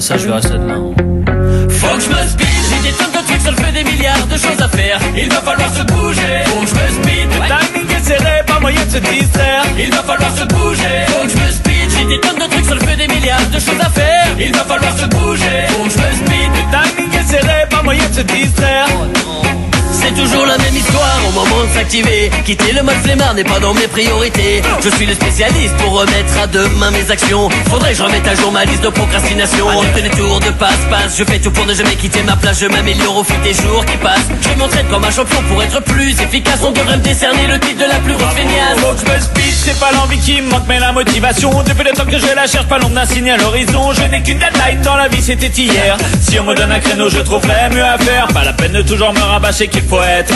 ça je verrai ça demain. Faut que je me speed, j'ai des tonnes de trucs, ça le fait des milliards de choses à faire. Il va falloir se bouger. Faut que je me speed, le timing est serré, pas moyen de se distraire. Il va falloir se bouger. Faut que je me speed, j'ai des tonnes de trucs, ça le fait des milliards de choses à faire. Il va falloir se bouger. Faut que je me speed, le timing est serré, pas moyen de se distraire. C'est toujours la même histoire au moment de s'activer. Quitter le mode flemmard n'est pas dans mes priorités. Je suis le spécialiste pour remettre à demain mes actions. Faudrait que je remette à jour ma liste de procrastination. Arrêtez les tours de passe-passe. Je fais tout pour ne jamais quitter ma place. Je m'améliore au fil des jours qui passent. Je m'entraîne comme un champion pour être plus efficace. On devrait me décerner le titre de la plus grosse feignasse. Faut que je me speed, c'est pas l'envie qui me manque mais la motivation. Depuis le temps que je la cherche, pas l'ombre d'un signe à l'horizon. Je n'ai qu'une deadline dans la vie, c'était hier. Si on me donne un créneau, je trouverai mieux à faire. Pas la peine de toujours me rabâcher qu'il faut être.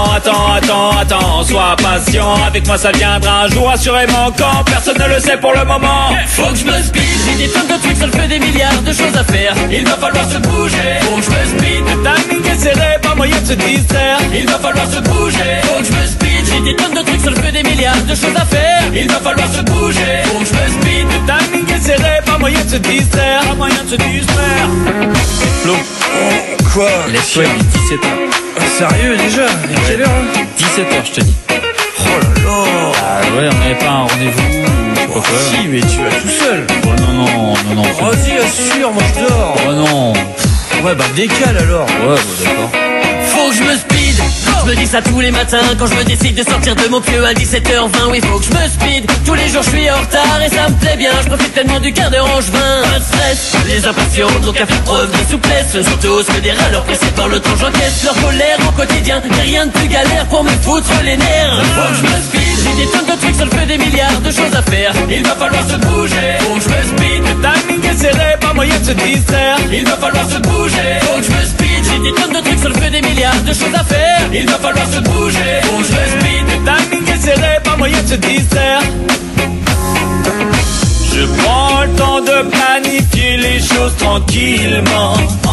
Attends, sois patient. Avec moi ça viendra un jour assurément. Quand personne ne le sait pour le moment. Faut que je me speed, j'ai des tonnes de trucs, ça le fait des milliards de choses à faire. Il va falloir se bouger. Faut que je me speed, le timing est serré, pas moyen de se distraire. Il va falloir se bouger. Faut que je me speed, j'ai des tonnes de trucs, ça le fait des milliards de choses à faire. Il va falloir se bouger. Faut que je me speed, le timing est serré, pas moyen de se distraire. Pas moyen de se distraire. Flo, Quoi? laisse-toi, il est 17h. Sérieux déjà? Il est quelle heure hein? 17h, je te dis. Oh là là. Ah ouais, on n'avait pas un rendez-vous, je sais pas quoi. Si, mais tu vas tout seul. Oh non. Vas-y, assure, moi je dors. Oh non. Ouais, bah décale alors. Ouais, bah d'accord. faut que je me speed. Je me dis ça tous les matins quand je me décide de sortir de mon pieu à 17h20. Oui, faut que je me speed. Tous les jours je suis en retard et ça me plaît bien. Je profite tellement du quart d'heure angevin. Pas de stress, les impatients donc à faire preuve de souplesse. Surtout que des râleurs pressés par le temps, j'encaisse leur colère au quotidien. Y'a rien de plus galère pour me foutre les nerfs. Faut que je me speed. J'ai des tonnes de trucs, ça le fait des milliards de choses à faire. Il va falloir se bouger. Faut que je me speed. Le timing est serré, pas moyen de se distraire. Il va falloir se bouger. Faut que je me speed. J'ai des tonnes de trucs, ça le fait des milliards de choses à faire. Il va falloir se bouger. Faut que je me speed. Le timing est serré, pas moyen de se distraire. Je prends le temps de planifier les choses tranquillement.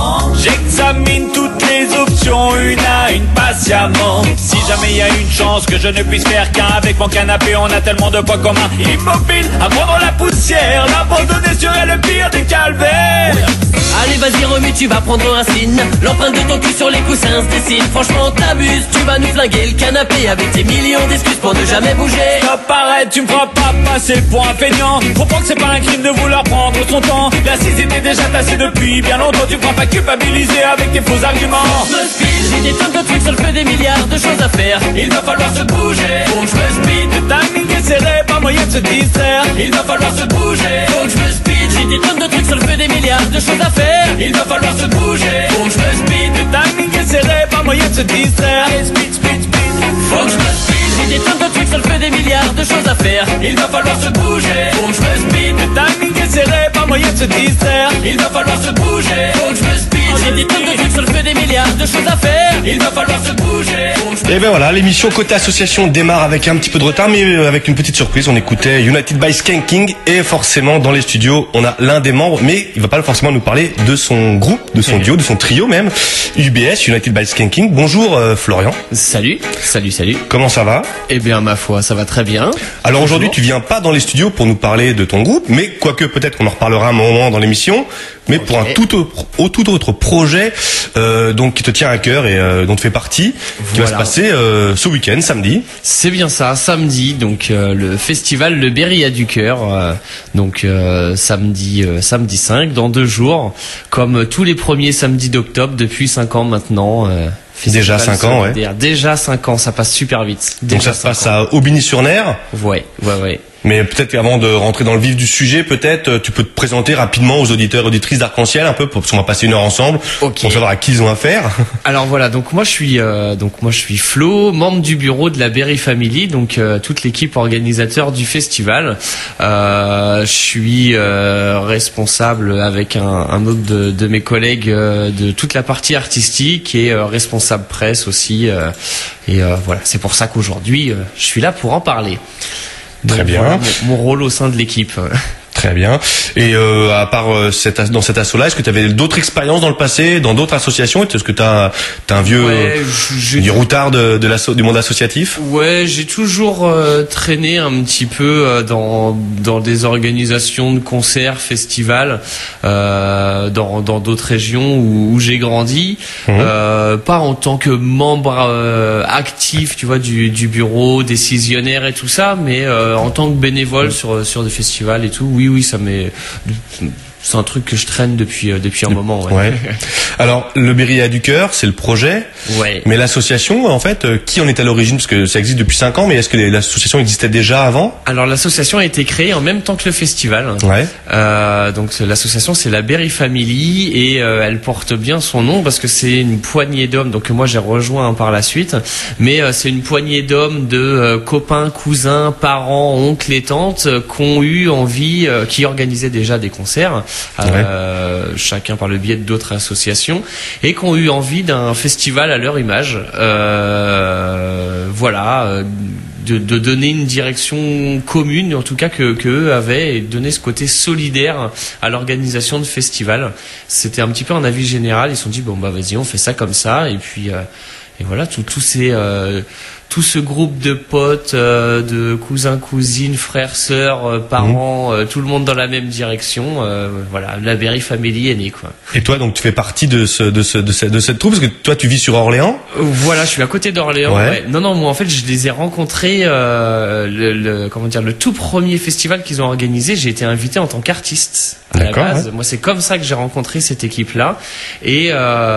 J'examine toutes les options une à une patiemment. Si jamais il y a une chance que je ne puisse faire qu'un avec mon canapé, on a tellement de poids communs. Immobile, à prendre la poussière, l'abandonner serait le pire des calvaires. Allez vas-y remue, tu vas prendre racine. L'empreinte de ton cul sur les coussins se dessine. Franchement t'abuses, tu vas nous flinguer le canapé avec tes millions d'excuses pour ne jamais bouger. Stop, arrête, tu me feras pas passer pour un feignant. Comprends que c'est pas un crime de vouloir prendre son temps. L'assise était déjà tassée depuis bien longtemps. Tu me feras pas culpabiliser avec tes faux arguments. Je me speed, j'ai des tonnes de trucs, ça le fait des milliards de choses à faire. Il va falloir se bouger. Faut que je me speed. Le timing est serré, pas moyen de se distraire. Il va falloir se bouger. Faut que je me speed. J'ai des tonnes de trucs, ça le fait des milliards de choses à faire. Il va falloir se bouger. Faut que je me speed. Le timing est serré, pas moyen de se distraire. Speed, speed, speed. Faut que je me speed. J'ai des tonnes de trucs, ça le fait des milliards de choses à faire. Il va falloir se bouger. Faut que je me speed. Le timing est serré, pas moyen de se distraire. Il va falloir se bouger. Faut que je me speed. J'ai des tonnes de trucs, ça le fait des milliards de choses à faire. Il va falloir se bouger. Et ben voilà, l'émission Côté Association démarre avec un petit peu de retard, mais avec une petite surprise. On écoutait United by Skanking et forcément dans les studios, on a l'un des membres, mais il va pas forcément nous parler de son groupe, de son duo, de son trio même, UBS, United by Skanking. Bonjour Florian. Salut. Comment ça va? Eh bien, ma foi, ça va très bien. Alors aujourd'hui, tu viens pas dans les studios pour nous parler de ton groupe, mais quoique peut-être qu'on en reparlera un moment dans l'émission, mais pour un tout autre projet donc qui te tient à cœur et dont tu fais partie, qui va se passer ce week-end, samedi. C'est bien ça, samedi, donc le festival Le Berry du Cœur, donc samedi 5, dans 2 jours, comme tous les premiers samedis d'octobre depuis 5 ans maintenant. Déjà 5 ans, ouais. Déjà 5 ans, ça passe super vite. Donc ça se passe à Aubigny-sur-Ner. Ouais. Mais peut-être qu'avant de rentrer dans le vif du sujet, peut-être tu peux te présenter rapidement aux auditeurs et auditrices d'Arc-en-Ciel un peu, parce qu'on va passer 1 heure ensemble, pour savoir à qui ils ont affaire. Alors voilà, donc moi je suis Flo, membre du bureau de la Berry Family, donc toute l'équipe organisateur du festival. Je suis responsable avec un autre de mes collègues de toute la partie artistique et responsable presse aussi. Et voilà, c'est pour ça qu'aujourd'hui je suis là pour en parler. Très donc, bien. Voilà, mon rôle au sein de l'équipe. Très bien. Et à part dans cet asso-là, est-ce que tu avais d'autres expériences dans le passé, dans d'autres associations? Est-ce que t'as un vieux du routard du monde associatif? Ouais, j'ai toujours traîné un petit peu dans des organisations de concerts, festivals, dans d'autres régions où j'ai grandi. Pas en tant que membre actif, tu vois, du bureau, décisionnaire et tout ça, mais en tant que bénévole sur des festivals et tout. Oui, c'est un truc que je traîne depuis un moment. Ouais. Alors, le Berry a du cœur, c'est le projet. Ouais. Mais l'association, en fait, qui en est à l'origine? Parce que ça existe depuis 5 ans, mais est-ce que l'association existait déjà avant? Alors, l'association a été créée en même temps que le festival. Ouais. Donc, l'association, c'est la Berry Family et elle porte bien son nom parce que c'est une poignée d'hommes. Donc, moi, j'ai rejoint par la suite. Mais c'est une poignée d'hommes de copains, cousins, parents, oncles et tantes qui ont eu envie, qui organisaient déjà des concerts. Chacun par le biais d'autres associations et qui ont eu envie d'un festival à leur image, de donner une direction commune, en tout cas que eux avaient, et donner ce côté solidaire à l'organisation de festivals. C'était un petit peu un avis général. Ils se sont dit bon bah vas-y, on fait ça comme ça, et puis et voilà, tout ce groupe de potes, de cousins, cousines, frères, sœurs, parents, tout le monde dans la même direction. Voilà, la Berry Family est née, quoi. Et toi, donc, tu fais partie de cette troupe, parce que toi, tu vis sur Orléans. Voilà, je suis à côté d'Orléans. Ouais. Non, moi, en fait, je les ai rencontrés, le tout premier festival qu'ils ont organisé. J'ai été invité en tant qu'artiste. À la base. Ouais. Moi, c'est comme ça que j'ai rencontré cette équipe-là. Et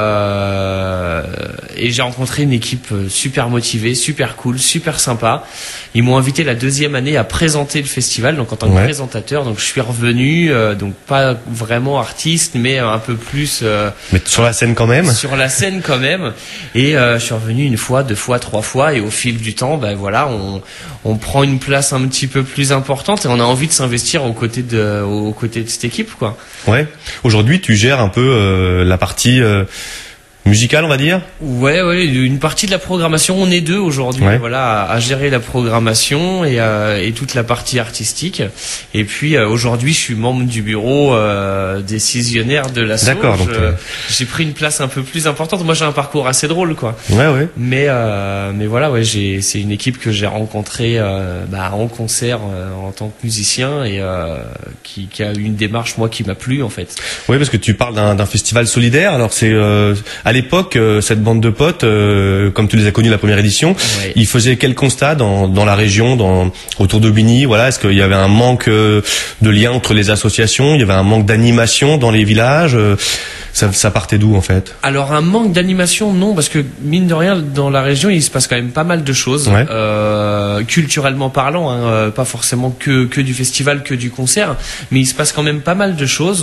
j'ai rencontré une équipe super motivée, super cool, super sympa. Ils m'ont invité la deuxième année à présenter le festival, donc en tant que présentateur. Donc je suis revenu, donc pas vraiment artiste, mais un peu plus. Mais sur la scène quand même. Sur la scène quand même. Et je suis revenu une fois, 2 fois, 3 fois, et au fil du temps, ben voilà, on prend une place un petit peu plus importante et on a envie de s'investir aux côtés de cette équipe, quoi. Ouais. Aujourd'hui, tu gères un peu la partie musicale, on va dire. Ouais, une partie de la programmation. On est 2 aujourd'hui, voilà, à gérer la programmation et toute la partie artistique. Et puis aujourd'hui, je suis membre du bureau décisionnaire de l'asso. D'accord. Donc j'ai pris une place un peu plus importante. Moi, j'ai un parcours assez drôle, quoi. Ouais. Mais voilà, c'est une équipe que j'ai rencontrée en concert en tant que musicien et qui a eu une démarche, moi, qui m'a plu, en fait. Oui, parce que tu parles d'un festival solidaire. Alors c'est à l'époque, cette bande de potes, comme tu les as connus la première édition, ils faisaient quel constat dans la région, autour d'Aubigny? Voilà, est-ce qu'il y avait un manque de lien entre les associations? Il y avait un manque d'animation dans les villages? Ça partait d'où, en fait? Alors, un manque d'animation, non, parce que mine de rien, dans la région, il se passe quand même pas mal de choses, culturellement parlant, pas forcément que du festival, que du concert, mais il se passe quand même pas mal de choses.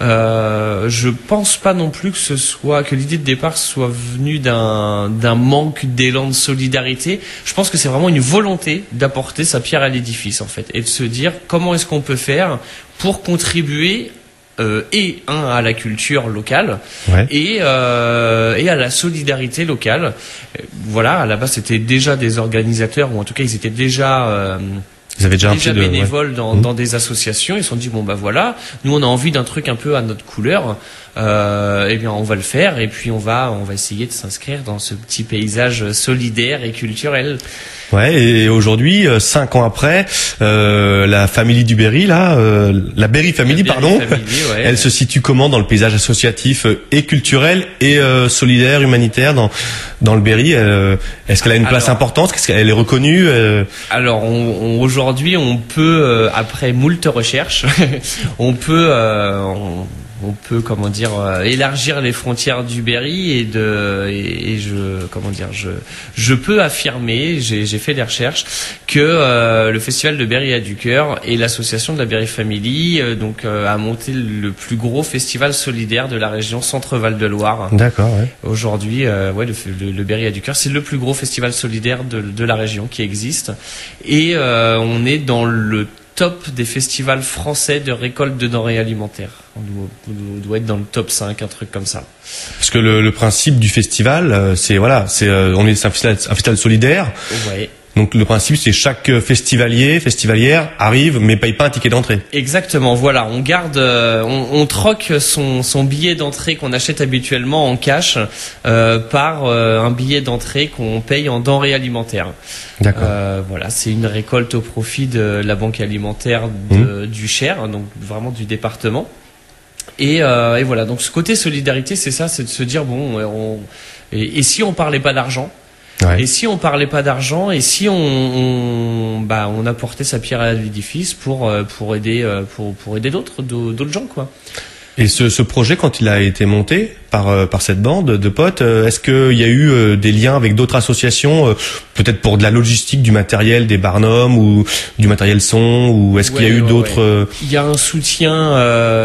Je pense pas non plus que l'idée de départ soit venue d'un manque d'élan de solidarité. Je pense que c'est vraiment une volonté d'apporter sa pierre à l'édifice, en fait, et de se dire comment est-ce qu'on peut faire pour contribuer à la culture locale et à la solidarité locale. Voilà, à la base c'était déjà des organisateurs, ou en tout cas ils étaient déjà bénévoles dans des associations. Ils se sont dit bon bah voilà, nous on a envie d'un truc un peu à notre couleur, et bien on va le faire, et puis on va essayer de s'inscrire dans ce petit paysage solidaire et culturel. Ouais, et aujourd'hui, 5 ans après, la famille du Berry, là, la Berry Family, elle se situe comment dans le paysage associatif et culturel et solidaire, humanitaire dans le Berry? Est-ce qu'elle a une place importante? Est-ce qu'elle est reconnue? Alors, aujourd'hui, on peut, après moult recherches, on peut élargir les frontières du Berry je peux affirmer, j'ai fait des recherches, que le festival de Berry a du cœur et l'association de la Berry Family a monté le plus gros festival solidaire de la région Centre-Val de Loire. D'accord. Ouais. Aujourd'hui, le Berry a du cœur, c'est le plus gros festival solidaire de la région qui existe, et on est dans le top des festivals français de récolte de denrées alimentaires. On doit être dans le top 5, un truc comme ça. Parce que le principe du festival, c'est un festival solidaire. Ouais. Donc le principe, c'est chaque festivalière arrive, mais paye pas un ticket d'entrée. Exactement, voilà, on garde, on troque son billet d'entrée qu'on achète habituellement en cash par un billet d'entrée qu'on paye en denrées alimentaires. D'accord. Voilà, c'est une récolte au profit de la banque alimentaire du Cher, donc vraiment du département. Et voilà, donc ce côté solidarité, c'est ça, c'est de se dire bon, et si on parlait pas d'argent? Ouais. Et si on parlait pas d'argent, et si on apportait sa pierre à l'édifice pour aider d'autres gens, quoi. Et ce projet, quand il a été monté par cette bande de potes, est-ce qu'il y a eu des liens avec d'autres associations, peut-être pour de la logistique, du matériel, des barnums ou du matériel son, ou est-ce qu'il y a eu d'autres Il y a un soutien,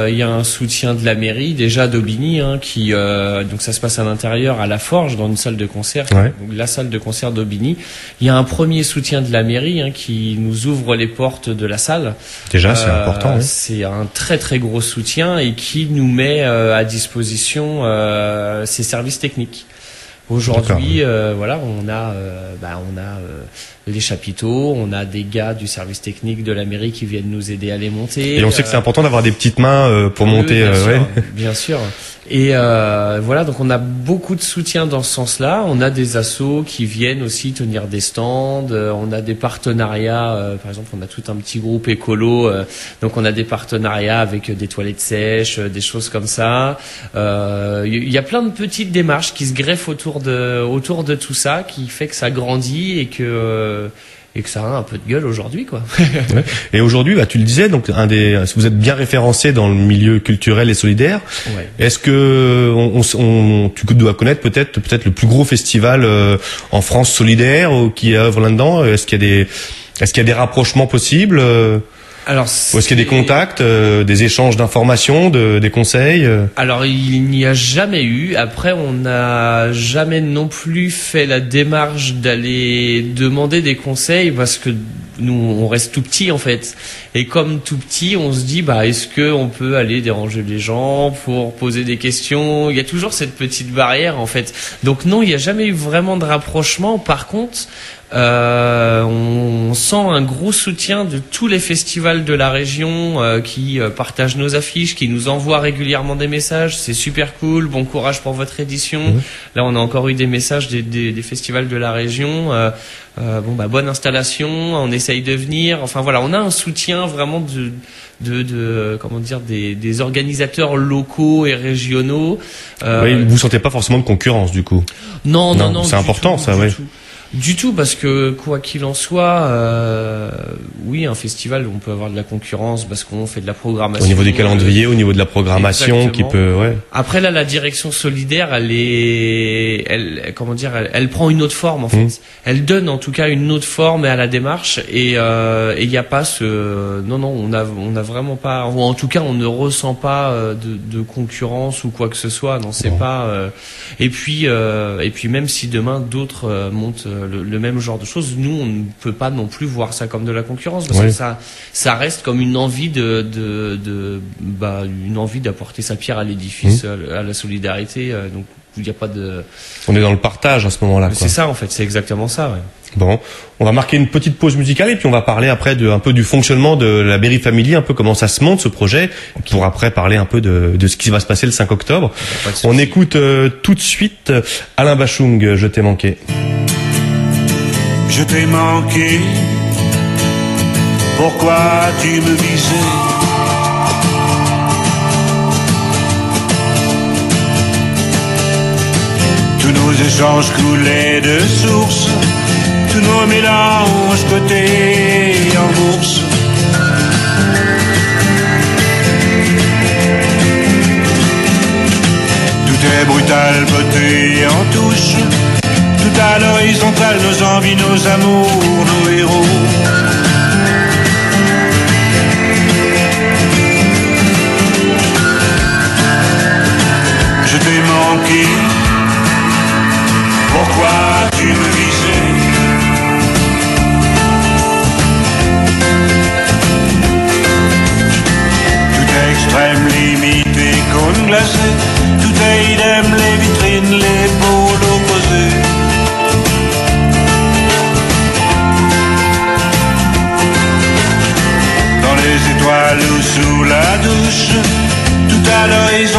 de la mairie, déjà d'Aubigny, qui donc ça se passe à l'intérieur, à la Forge, dans une salle de concert, Ouais. donc la salle de concert d'Aubigny. Il y a un premier soutien de la mairie qui nous ouvre les portes de la salle. Déjà, c'est important. Oui. C'est un très très gros soutien et qui nous met à disposition ses services techniques. Aujourd'hui, voilà, on a les chapiteaux, on a des gars du service technique de la mairie qui viennent nous aider à les monter. Et on sait que c'est important d'avoir des petites mains pour monter. Bien sûr, ouais. bien sûr. Et voilà, donc on a beaucoup de soutien dans ce sens-là. On a des assos qui viennent aussi tenir des stands. On a des partenariats. Par exemple, on a tout un petit groupe écolo. Donc on a des partenariats avec des toilettes sèches, des choses comme ça. Il y a plein de petites démarches qui se greffent autour de tout ça, qui fait que ça grandit et que ça a un peu de gueule aujourd'hui, quoi. Ouais. Et aujourd'hui, tu le disais, donc vous êtes bien référencé dans le milieu culturel et solidaire. Ouais. Est-ce que tu dois connaître peut-être le plus gros festival en France solidaire qui œuvre là-dedans? Est-ce qu'il y a des rapprochements possibles? Alors, Ou est-ce qu'il y a des contacts, des échanges d'informations, des conseils? Alors, il n'y a jamais eu. Après, on n'a jamais non plus fait la démarche d'aller demander des conseils parce que nous, on reste tout petit, en fait. Et comme tout petit, on se dit, est-ce que on peut aller déranger les gens pour poser des questions? Il y a toujours cette petite barrière, en fait. Donc non, il n'y a jamais eu vraiment de rapprochement. Par contre, on sent un gros soutien de tous les festivals de la région qui partagent nos affiches, qui nous envoient régulièrement des messages. C'est super cool, bon courage pour votre édition. Là, on a encore eu des messages des festivals de la région. Bonne installation, on essaye de venir. Enfin voilà, on a un soutien vraiment des organisateurs locaux et régionaux. Oui, vous sentez pas forcément de concurrence du coup? Non, c'est important ça, ouais. Du tout, parce que quoi qu'il en soit, oui, un festival, on peut avoir de la concurrence parce qu'on fait de la programmation. Au niveau des calendriers, au niveau de la programmation, exactement. qui peut, ouais. Après là, la direction solidaire, elle prend une autre forme en fait. Elle donne en tout cas une autre forme à la démarche et il n'y a pas on a vraiment pas, ou en tout cas on ne ressent pas de concurrence ou quoi que ce soit. Non, c'est pas. Et puis même si demain d'autres montent le même genre de choses, nous on ne peut pas non plus voir ça comme de la concurrence parce que ça reste comme une envie une envie d'apporter sa pierre à l'édifice, à la solidarité. Donc il n'y a pas de. On est dans le partage à ce moment-là. C'est ça en fait, c'est exactement ça. Ouais. Bon, on va marquer une petite pause musicale et puis on va parler après un peu du fonctionnement de la Berry Family, un peu comment ça se monte ce projet, pour après parler un peu de ce qui va se passer le 5 octobre. On écoute tout de suite Alain Bachung, Je t'ai manqué. Je t'ai manqué, pourquoi tu me visais? Tous nos échanges coulaient de source, tous nos mélanges cotés en bourse. Tout est brutal, beauté en touche, tout à l'horizontale, nos envies, nos amours, nos héros. Je t'ai manqué, pourquoi tu me visais? Tout est extrême, limite et cône glacée, tout est idem, les vitrines, les pôles opposés.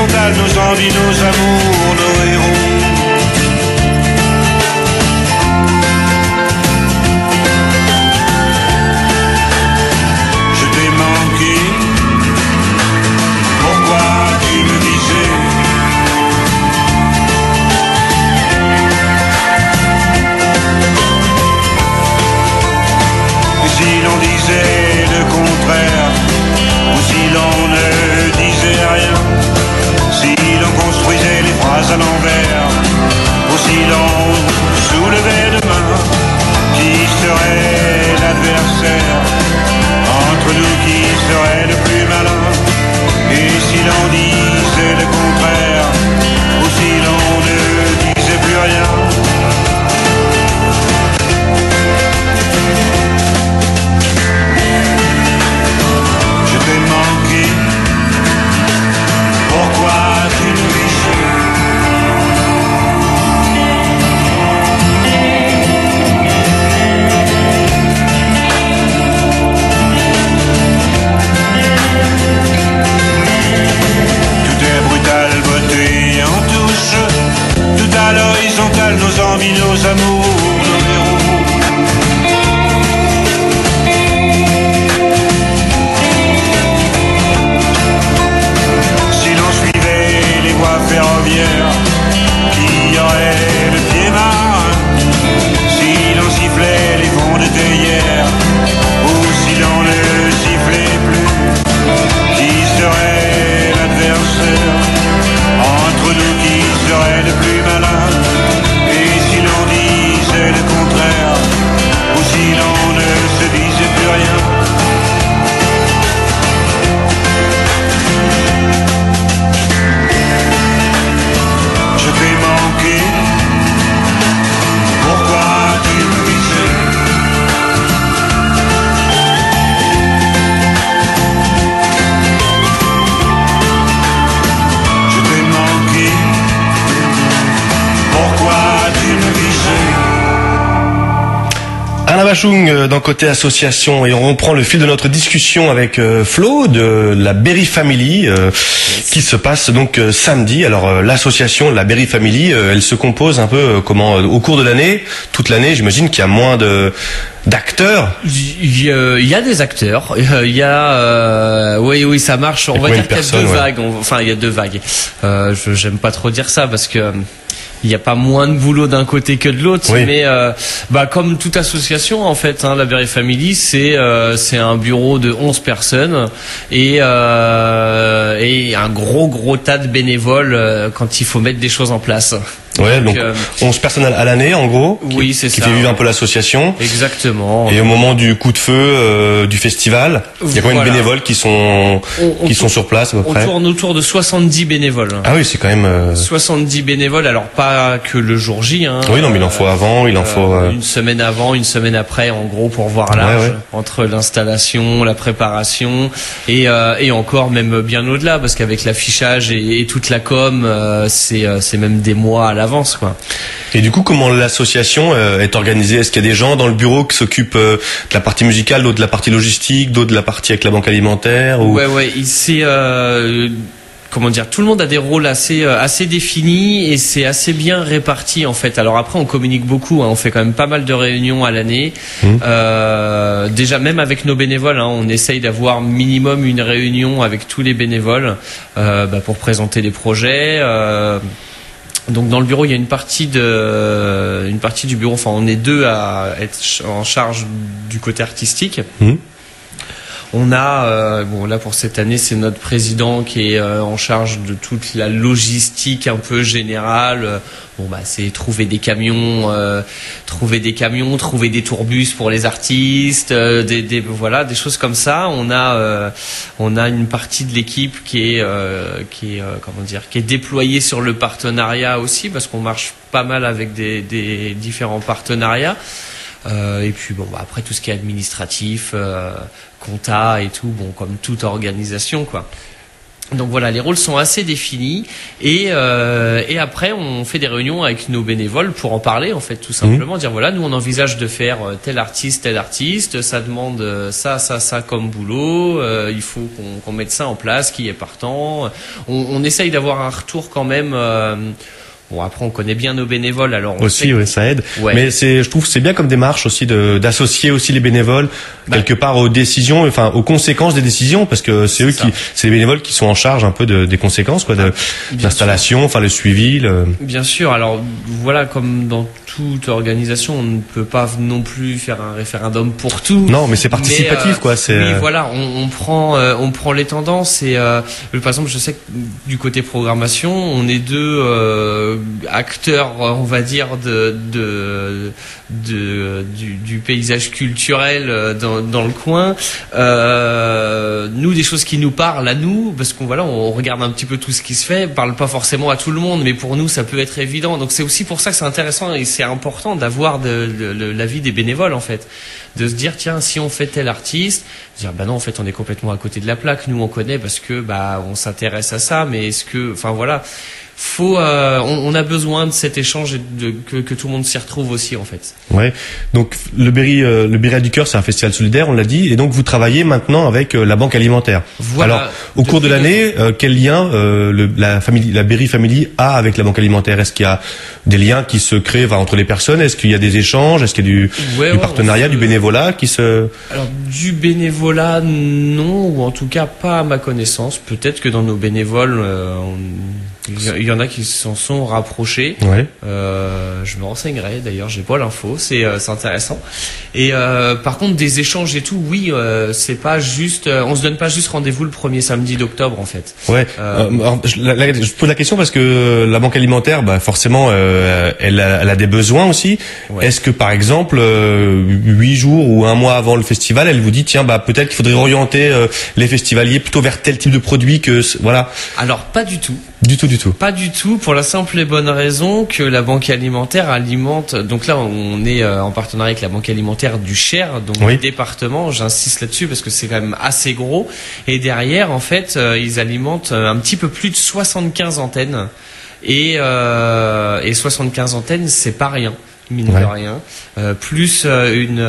horizontales, nos envies, nos amours, nos héros. Le contraire, ou si l'on ne disait rien, si l'on construisait les phrases à l'envers, ou si l'on soulevait demain, qui serait l'adversaire, entre nous qui serait le plus malin, et si l'on disait le contraire, ou si l'on ne disait plus rien. À l'horizontale, nos envies, nos amours, nos héros. Si l'on suivait les voies ferroviaires, qui aurait le pied marin? Si l'on sifflait les fonds de théière, ou si l'on ne sifflait plus, qui serait l'adversaire? Entre nous, qui serait le plus malin? Et si l'on disait le contraire, ou si l'on ne se disait plus rien? Je t'ai manqué, pourquoi tu me visais? Je t'ai manqué, pourquoi tu me visais? Alain Bachung dans Côté Association, et on reprend le fil de notre discussion avec Flo de la Berry Family qui se passe donc samedi. Alors l'association, la Berry Family, elle se compose un peu comment au cours de l'année, toute l'année, j'imagine qu'il y a moins d'acteurs. Il y a des acteurs. Il y a oui ça marche. On va dire qu'il y a deux vagues. Enfin il y a deux vagues. J'aime pas trop dire ça parce que il n'y a pas moins de boulot d'un côté que de l'autre, oui. Mais comme toute association en fait, la Berry Family c'est un bureau de 11 personnes et un gros tas de bénévoles quand il faut mettre des choses en place. Ouais, donc 11 personnes à l'année en gros, oui, c'est qui ça, fait vivre un peu l'association. Exactement. Et au moment du coup de feu du festival, il y a combien de bénévoles qui sont sur place à peu près? On tourne autour de 70 bénévoles. Ah oui, c'est quand même 70 bénévoles, alors pas que le jour J Oui, non, mais il en faut avant, il en faut une semaine avant, une semaine après en gros pour voir large, entre l'installation, la préparation et encore même bien au-delà parce qu'avec l'affichage et toute la com, c'est même des mois à l'avance quoi. Et du coup, comment l'association est organisée? Est-ce qu'il y a des gens dans le bureau qui s'occupent de la partie musicale, d'autres de la partie logistique, d'autres de la partie avec la banque alimentaire ou... Ouais, c'est comment dire, tout le monde a des rôles assez définis et c'est assez bien réparti en fait. Alors après on communique beaucoup, on fait quand même pas mal de réunions à l'année. Déjà même avec nos bénévoles, on essaye d'avoir minimum une réunion avec tous les bénévoles pour présenter les projets. Donc dans le bureau il y a une partie du bureau, enfin on est deux à être en charge du côté artistique. On a, là pour cette année, c'est notre président qui est en charge de toute la logistique un peu générale. C'est trouver des camions, trouver des tourbus pour les artistes, des choses comme ça. On a une partie de l'équipe qui est déployée sur le partenariat aussi, parce qu'on marche pas mal avec des différents partenariats. Et puis après tout ce qui est administratif, compta et tout, comme toute organisation quoi. Donc voilà, les rôles sont assez définis et après on fait des réunions avec nos bénévoles pour en parler en fait tout simplement, dire voilà, nous on envisage de faire tel artiste, ça demande ça comme boulot, il faut qu'on mette ça en place, qui est partant. On essaye d'avoir un retour quand même. Bon, après, on connaît bien nos bénévoles, alors on aussi, ouais, ça aide. Ouais. Mais je trouve que c'est bien comme démarche aussi d'associer aussi les bénévoles quelque part aux décisions, enfin aux conséquences des décisions, parce que c'est les bénévoles qui sont en charge un peu des conséquences, quoi, de l'installation, enfin le suivi. Bien sûr. Alors voilà, comme dans toute organisation, on ne peut pas non plus faire un référendum pour tout. Non, mais c'est participatif, quoi. Oui, voilà, on prend les tendances et par exemple, je sais que du côté programmation, on est deux acteurs, on va dire, du paysage culturel dans le coin. Nous, des choses qui nous parlent à nous, parce qu'on on regarde un petit peu tout ce qui se fait, parle pas forcément à tout le monde, mais pour nous, ça peut être évident. Donc c'est aussi pour ça que c'est intéressant et c'est important d'avoir l'avis des bénévoles en fait, de se dire tiens, si on fait tel artiste, dire bah non, en fait on est complètement à côté de la plaque, nous on connaît parce que on s'intéresse à ça, mais est-ce que, enfin voilà. On a besoin de cet échange et que tout le monde s'y retrouve aussi en fait. Ouais. Donc le Berry du Cœur, c'est un festival solidaire, on l'a dit, et donc vous travaillez maintenant avec la Banque Alimentaire. Voilà. Alors au cours de l'année, quel lien la Berry Family a avec la Banque Alimentaire? Est-ce qu'il y a des liens qui se créent entre les personnes? Est-ce qu'il y a des échanges? Est-ce qu'il y a du partenariat, du bénévolat qui se... Alors du bénévolat non, ou en tout cas pas à ma connaissance. Peut-être que dans nos bénévoles il y en a qui s'en sont rapprochés. Ouais. Je me renseignerai d'ailleurs, j'ai pas l'info, c'est intéressant. Et par contre des échanges et tout, oui, c'est pas juste, on se donne pas juste rendez-vous le premier samedi d'octobre en fait. Ouais. Alors, je pose la question parce que la Banque Alimentaire, forcément, elle a des besoins aussi. Ouais. Est-ce que par exemple 8 jours ou un mois avant le festival, elle vous dit tiens peut-être qu'il faudrait orienter les festivaliers plutôt vers tel type de produit que voilà. Alors pas du tout. Du tout. Pas du tout, pour la simple et bonne raison que la Banque Alimentaire alimente. Donc là, on est en partenariat avec la Banque Alimentaire du Cher, donc le département. J'insiste là-dessus parce que c'est quand même assez gros. Et derrière, en fait, ils alimentent un petit peu plus de 75 antennes. Et 75 antennes, c'est pas rien. Mine de rien, plus une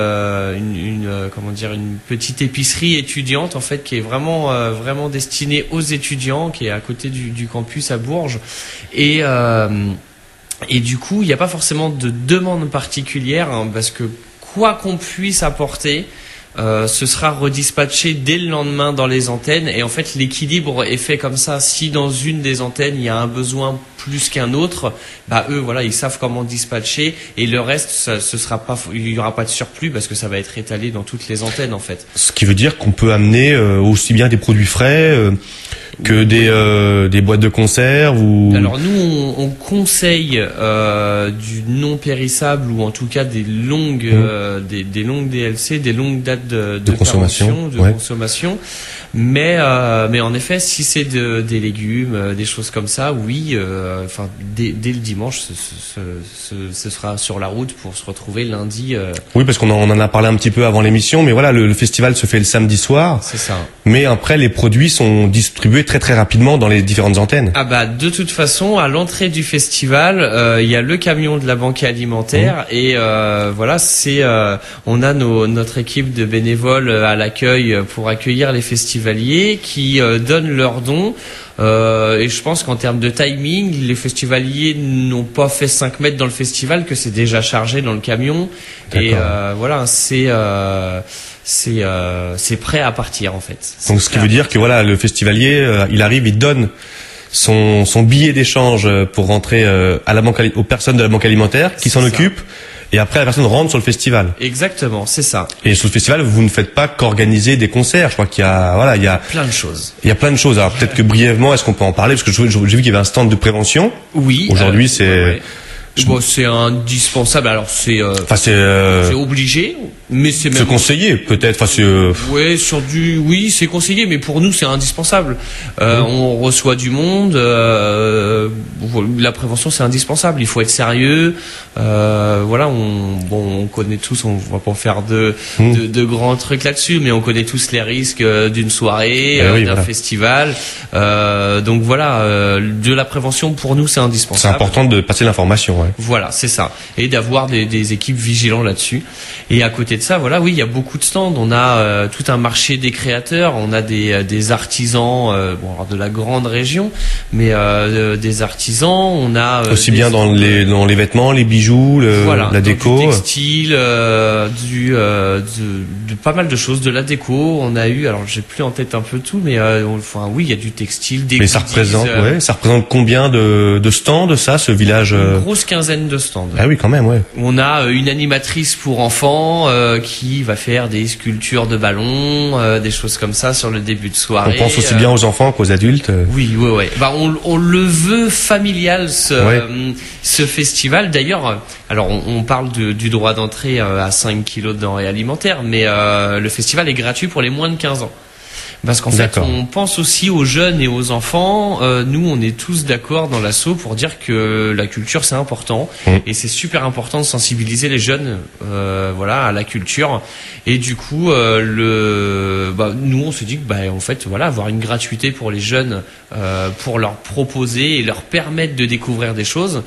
petite épicerie étudiante en fait qui est vraiment destinée aux étudiants, qui est à côté du campus à Bourges et du coup il n'y a pas forcément de demande particulière parce que quoi qu'on puisse apporter, ce sera redispatché dès le lendemain dans les antennes et en fait l'équilibre est fait comme ça. Si dans une des antennes il y a un besoin plus qu'un autre, eux ils savent comment dispatcher et le reste il y aura pas de surplus parce que ça va être étalé dans toutes les antennes en fait. Ce qui veut dire qu'on peut amener aussi bien des produits frais que des boîtes de conserve ou... Alors nous on conseille du non périssable ou en tout cas des longues des longues DLC, des longues dates de consommation, mais en effet si c'est des légumes, des choses comme ça, oui, dès le dimanche ce sera sur la route pour se retrouver lundi. Oui, parce qu'on en a parlé un petit peu avant l'émission, mais voilà, le festival se fait le samedi soir. C'est ça. Mais après les produits sont distribués très très rapidement dans les différentes antennes. De toute façon, à l'entrée du festival, il y a le camion de la Banque Alimentaire et on a notre équipe de bénévoles à l'accueil pour accueillir les festivaliers qui donnent leurs dons. Et je pense qu'en termes de timing, les festivaliers n'ont pas fait 5 mètres dans le festival que c'est déjà chargé dans le camion. D'accord. Et c'est prêt à partir en fait. Donc ce qui veut dire que le festivalier il arrive, il donne son billet d'échange pour rentrer aux personnes de la Banque Alimentaire qui s'en occupent. Et après, la personne rentre sur le festival. Exactement, c'est ça. Et sur le festival, vous ne faites pas qu'organiser des concerts. Je crois qu'il y a plein de choses. Il y a plein de choses. Alors peut-être que brièvement, est-ce qu'on peut en parler? Parce que j'ai vu qu'il y avait un stand de prévention. Oui. Aujourd'hui, c'est Bon, c'est indispensable. Alors c'est Enfin, c'est obligé, mais c'est même c'est conseillé, peut-être. Enfin, ouais, oui, c'est conseillé, mais pour nous c'est indispensable. On reçoit du monde, la prévention c'est indispensable. Il faut être sérieux. Voilà, on connaît tous, on va pas faire de grands trucs là-dessus, mais on connaît tous les risques d'une soirée, d'un festival. Donc voilà, de la prévention pour nous c'est indispensable. c'est important de passer l'information. Ouais. Voilà, c'est ça. Et d'avoir des équipes vigilantes là-dessus. Et à côté de ça, voilà, oui, il y a beaucoup de stands. On a tout un marché des créateurs. On a des artisans, alors de la grande région, mais des artisans. On a aussi bien dans les vêtements, les bijoux, la déco, du textile, de pas mal de choses, de la déco. On a eu, alors j'ai plus en tête un peu tout, mais enfin oui, il y a du textile, des mais ça représente combien de stands de ça, ce village? Une grosse quinzaine de stands. Ah oui, quand même, ouais. On a une animatrice pour enfants qui va faire des sculptures de ballons, des choses comme ça sur le début de soirée. On pense aussi bien aux enfants qu'aux adultes. Oui. Bah, on le veut familial ce festival. D'ailleurs, alors on parle du droit d'entrée à 5 kilos de denrées alimentaires, mais le festival est gratuit pour les moins de 15 ans. Parce qu'en fait, on pense aussi aux jeunes et aux enfants. Nous, on est tous d'accord dans l'asso pour dire que la culture, c'est important. Et c'est super important de sensibiliser les jeunes à la culture. Et du coup, nous, on se dit que en fait, voilà, avoir une gratuité pour les jeunes, pour leur proposer et leur permettre de découvrir des choses,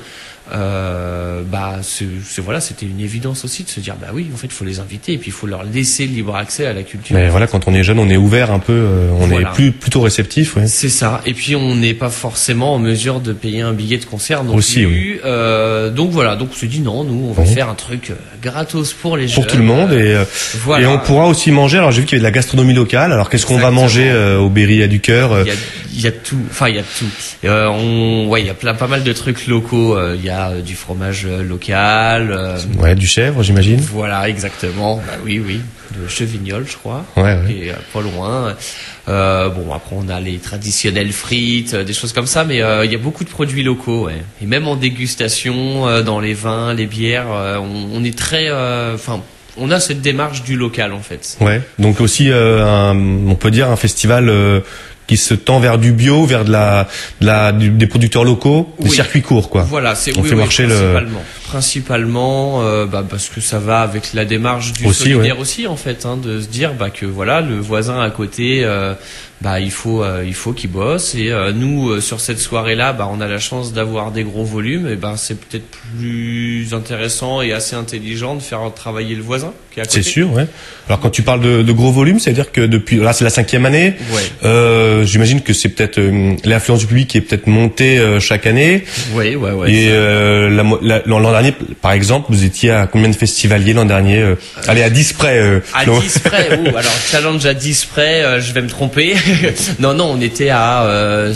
c'était une évidence aussi de se dire oui, en fait il faut les inviter et puis il faut leur laisser libre accès à la culture. Mais voilà, quand on est jeune, on est ouvert un peu, est plutôt réceptif. Ouais. C'est ça. Et puis on n'est pas forcément en mesure de payer un billet de concert non aussi, plus. Oui. Donc voilà, donc on se dit non, nous on va faire un truc gratos pour les jeunes. Pour tout le monde et on pourra aussi manger. Alors j'ai vu qu'il y avait de la gastronomie locale. Alors qu'est-ce qu'on va manger au Berry à du Cœur? Il y a tout. Enfin il y a tout. Il y a pas mal de trucs locaux. Il y a du fromage local. Du chèvre, j'imagine. Voilà, exactement. Oui. De Chevignol, je crois. Ouais. Et pas loin. Après on a les traditionnelles frites, des choses comme ça, mais il y a beaucoup de produits locaux. Ouais. Et même en dégustation, dans les vins, les bières, on est très... on a cette démarche du local, en fait. Ouais. Donc aussi, on peut dire un festival... qui se tend vers du bio, vers des producteurs locaux, des circuits courts, quoi. Voilà, on fait marcher principalement, parce que ça va avec la démarche du solidaire aussi, en fait, de se dire que voilà, le voisin à côté, il faut qu'il bosse. Et nous, sur cette soirée-là, on a la chance d'avoir des gros volumes. Et c'est peut-être plus intéressant et assez intelligent de faire travailler le voisin qui est à côté. C'est sûr, ouais. Alors quand tu parles de gros volumes, c'est-à-dire que là c'est la 5e année. Ouais. J'imagine que c'est peut-être l'affluence du public qui est peut-être montée chaque année. Ouais. Et l'an dernier, par exemple, vous étiez à combien de festivaliers l'an dernier? Allez, à 10 près. À 10 près. Alors challenge à 10 près, je vais me tromper. non, on était à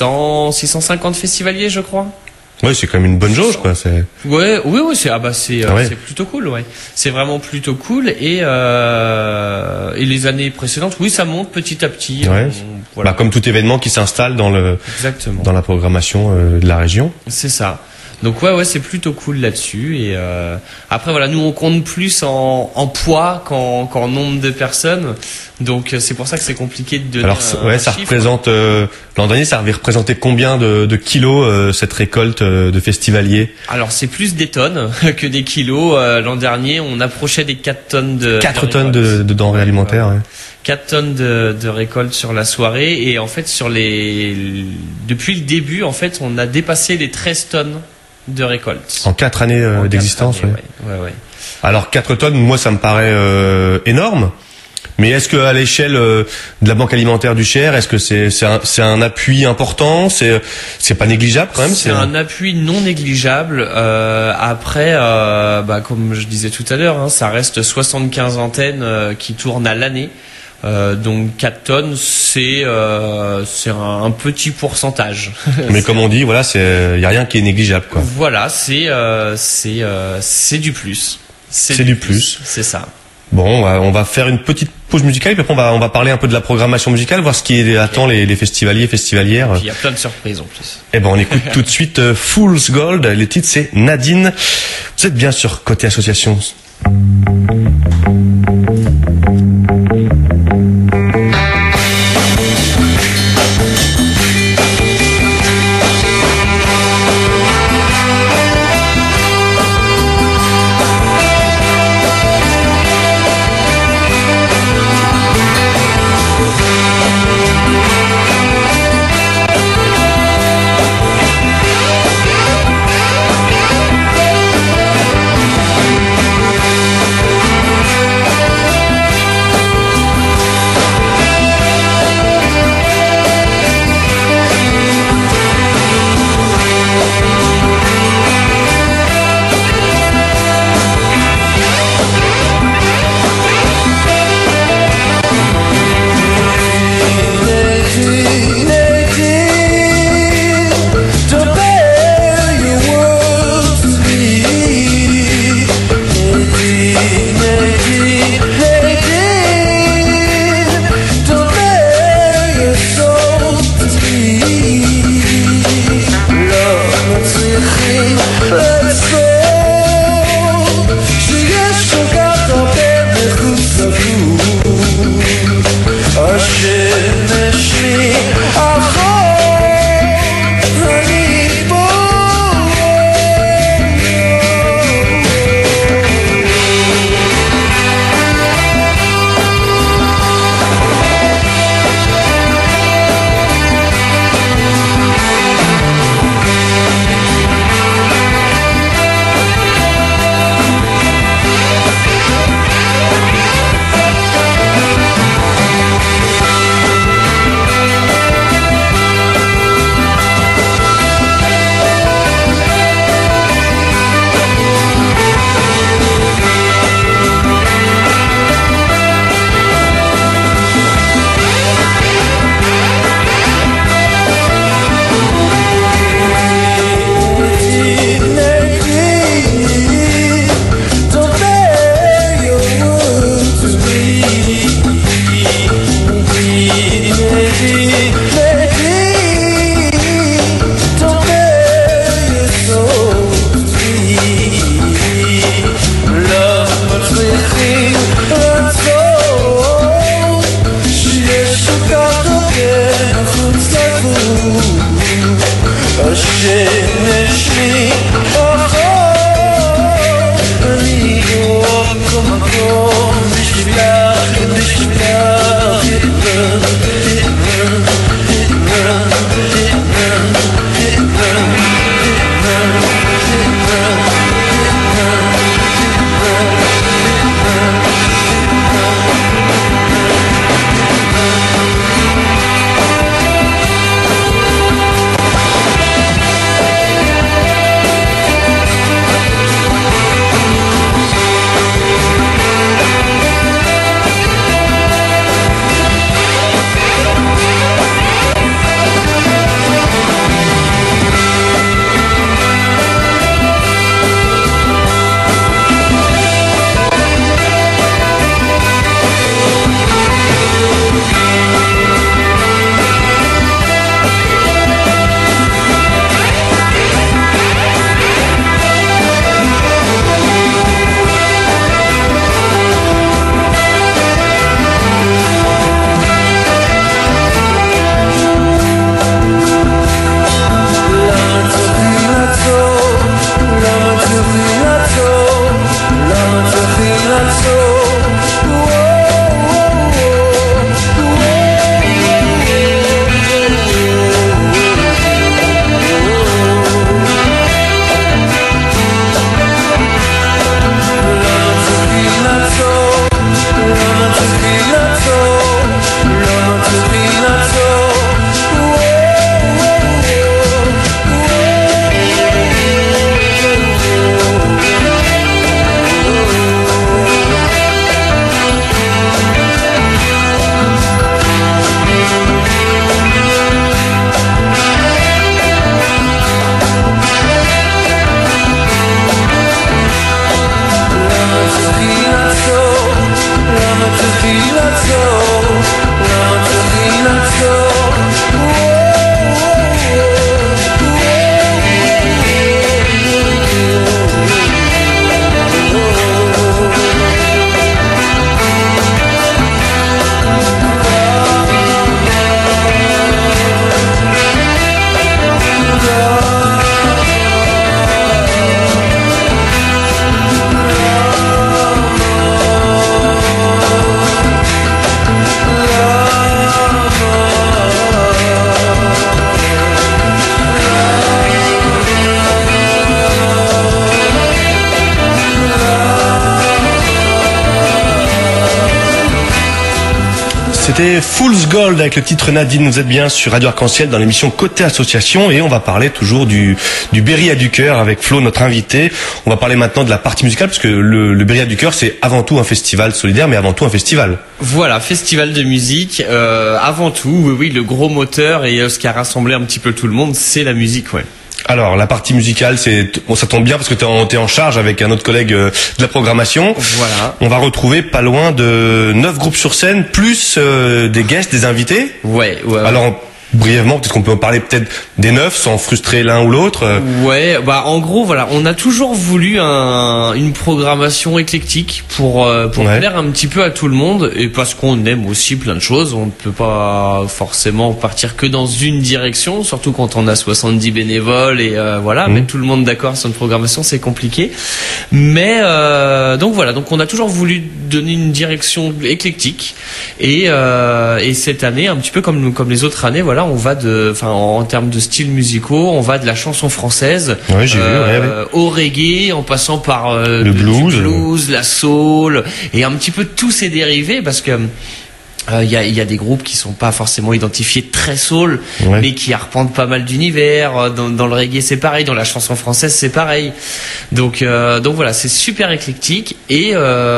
650 festivaliers, je crois. Ouais, c'est quand même une bonne jauge, quoi. Oui, c'est plutôt cool, ouais. C'est vraiment plutôt cool et les années précédentes, oui, ça monte petit à petit. Ouais. Comme tout événement qui s'installe dans la programmation de la région. C'est ça. Donc c'est plutôt cool là-dessus. Et après nous on compte plus en poids qu'en nombre de personnes. Donc c'est pour ça que c'est compliqué de donner. Alors ça représente l'an dernier, ça avait représenté combien de kilos cette récolte de festivaliers? Alors c'est plus des tonnes que des kilos. L'an dernier, on approchait des 4 tonnes de 4 tonnes de denrées alimentaires. Ouais. 4 tonnes de récolte sur la soirée et en fait depuis le début, en fait, on a dépassé les 13 tonnes de récolte. En 4 années d'existence, ouais. Alors 4 tonnes, moi ça me paraît énorme. Mais est-ce que à l'échelle de la Banque alimentaire du Cher, est-ce que c'est un appui important? C'est pas négligeable quand même? C'est un appui non négligeable. Après, comme je disais tout à l'heure, ça reste 75 antennes qui tournent à l'année. Donc 4 tonnes, c'est un petit pourcentage. Mais comme on dit, voilà, y a rien qui est négligeable, quoi. Voilà, c'est du plus. C'est du plus. C'est ça. Bon, on va faire une petite pause musicale, puis après on va parler un peu de la programmation musicale, voir ce qui attend les festivaliers, festivalières. Puis il y a plein de surprises en plus. Eh ben on écoute tout de suite Fool's Gold. Le titre c'est Nadine. Vous êtes bien sur Côté Association. C'était Fool's Gold avec le titre Nadine. Vous êtes bien sur Radio Arc-en-Ciel dans l'émission Côté Association et on va parler toujours du Berry à du cœur avec Flo, notre invité. On va parler maintenant de la partie musicale parce que le Berry à du cœur, c'est avant tout un festival solidaire, mais avant tout un festival. Voilà, festival de musique. Avant tout, oui, le gros moteur et ce qui a rassemblé un petit peu tout le monde, c'est la musique, ouais. Alors, la partie musicale, ça tombe bien parce que t'es en charge avec un autre collègue de la programmation. Voilà. On va retrouver pas loin de 9 groupes sur scène, plus des guests, des invités. Ouais. Alors, brièvement, peut-être qu'on peut en parler peut-être des 9 sans frustrer l'un ou l'autre. Ouais, en gros, voilà, on a toujours voulu une programmation éclectique pour plaire un petit peu à tout le monde et parce qu'on aime aussi plein de choses. On ne peut pas forcément partir que dans une direction, surtout quand on a 70 bénévoles et mettre tout le monde d'accord sur une programmation, c'est compliqué. Mais donc on a toujours voulu donner une direction éclectique et cette année, un petit peu comme les autres années, voilà. On va en termes de styles musicaux, on va de la chanson française au reggae, en passant par le blues, la soul et un petit peu tous ces dérivés parce que il y a des groupes qui sont pas forcément identifiés très soul, mais qui arpentent pas mal d'univers. Dans le reggae, c'est pareil. Dans la chanson française, c'est pareil. Donc voilà, c'est super éclectique. Et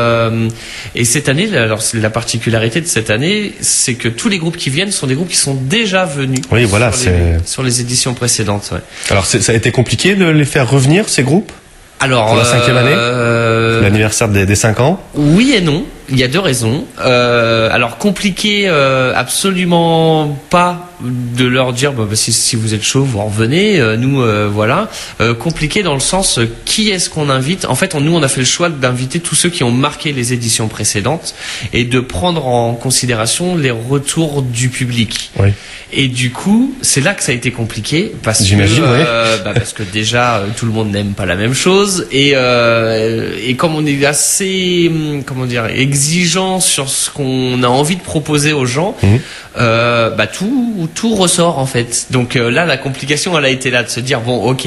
cette année, alors la particularité de cette année, c'est que tous les groupes qui viennent sont des groupes qui sont déjà venus. Oui, voilà, sur les éditions précédentes. Ouais. Alors, ça a été compliqué de les faire revenir ces groupes. Alors, pour la 5e année, l'anniversaire des 5 ans. Oui et non. Il y a deux raisons. Alors compliqué, absolument pas de leur dire si vous êtes chaud vous revenez. Voilà. Compliqué dans le sens qui est-ce qu'on invite. En fait, nous on a fait le choix d'inviter tous ceux qui ont marqué les éditions précédentes et de prendre en considération les retours du public. Oui. Et du coup, c'est là que ça a été compliqué parce que déjà tout le monde n'aime pas la même chose et comme on est assez exigeant sur ce qu'on a envie de proposer aux gens, tout ressort en fait. Donc là, la complication, elle a été là de se dire on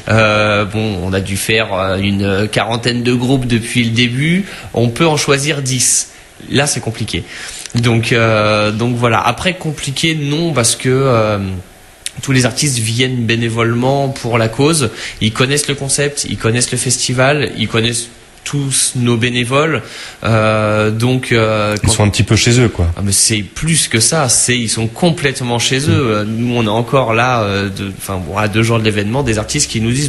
a dû faire une quarantaine de groupes depuis le début, on peut en choisir 10. Là, c'est compliqué. Donc voilà. Après, compliqué, non, parce que tous les artistes viennent bénévolement pour la cause. Ils connaissent le concept, ils connaissent le festival, ils connaissent tous nos bénévoles, ils sont un petit peu chez eux, quoi. Ah, mais c'est plus que ça, ils sont complètement chez eux. Nous, on est encore là, à 2 jours de l'événement, des artistes qui nous disent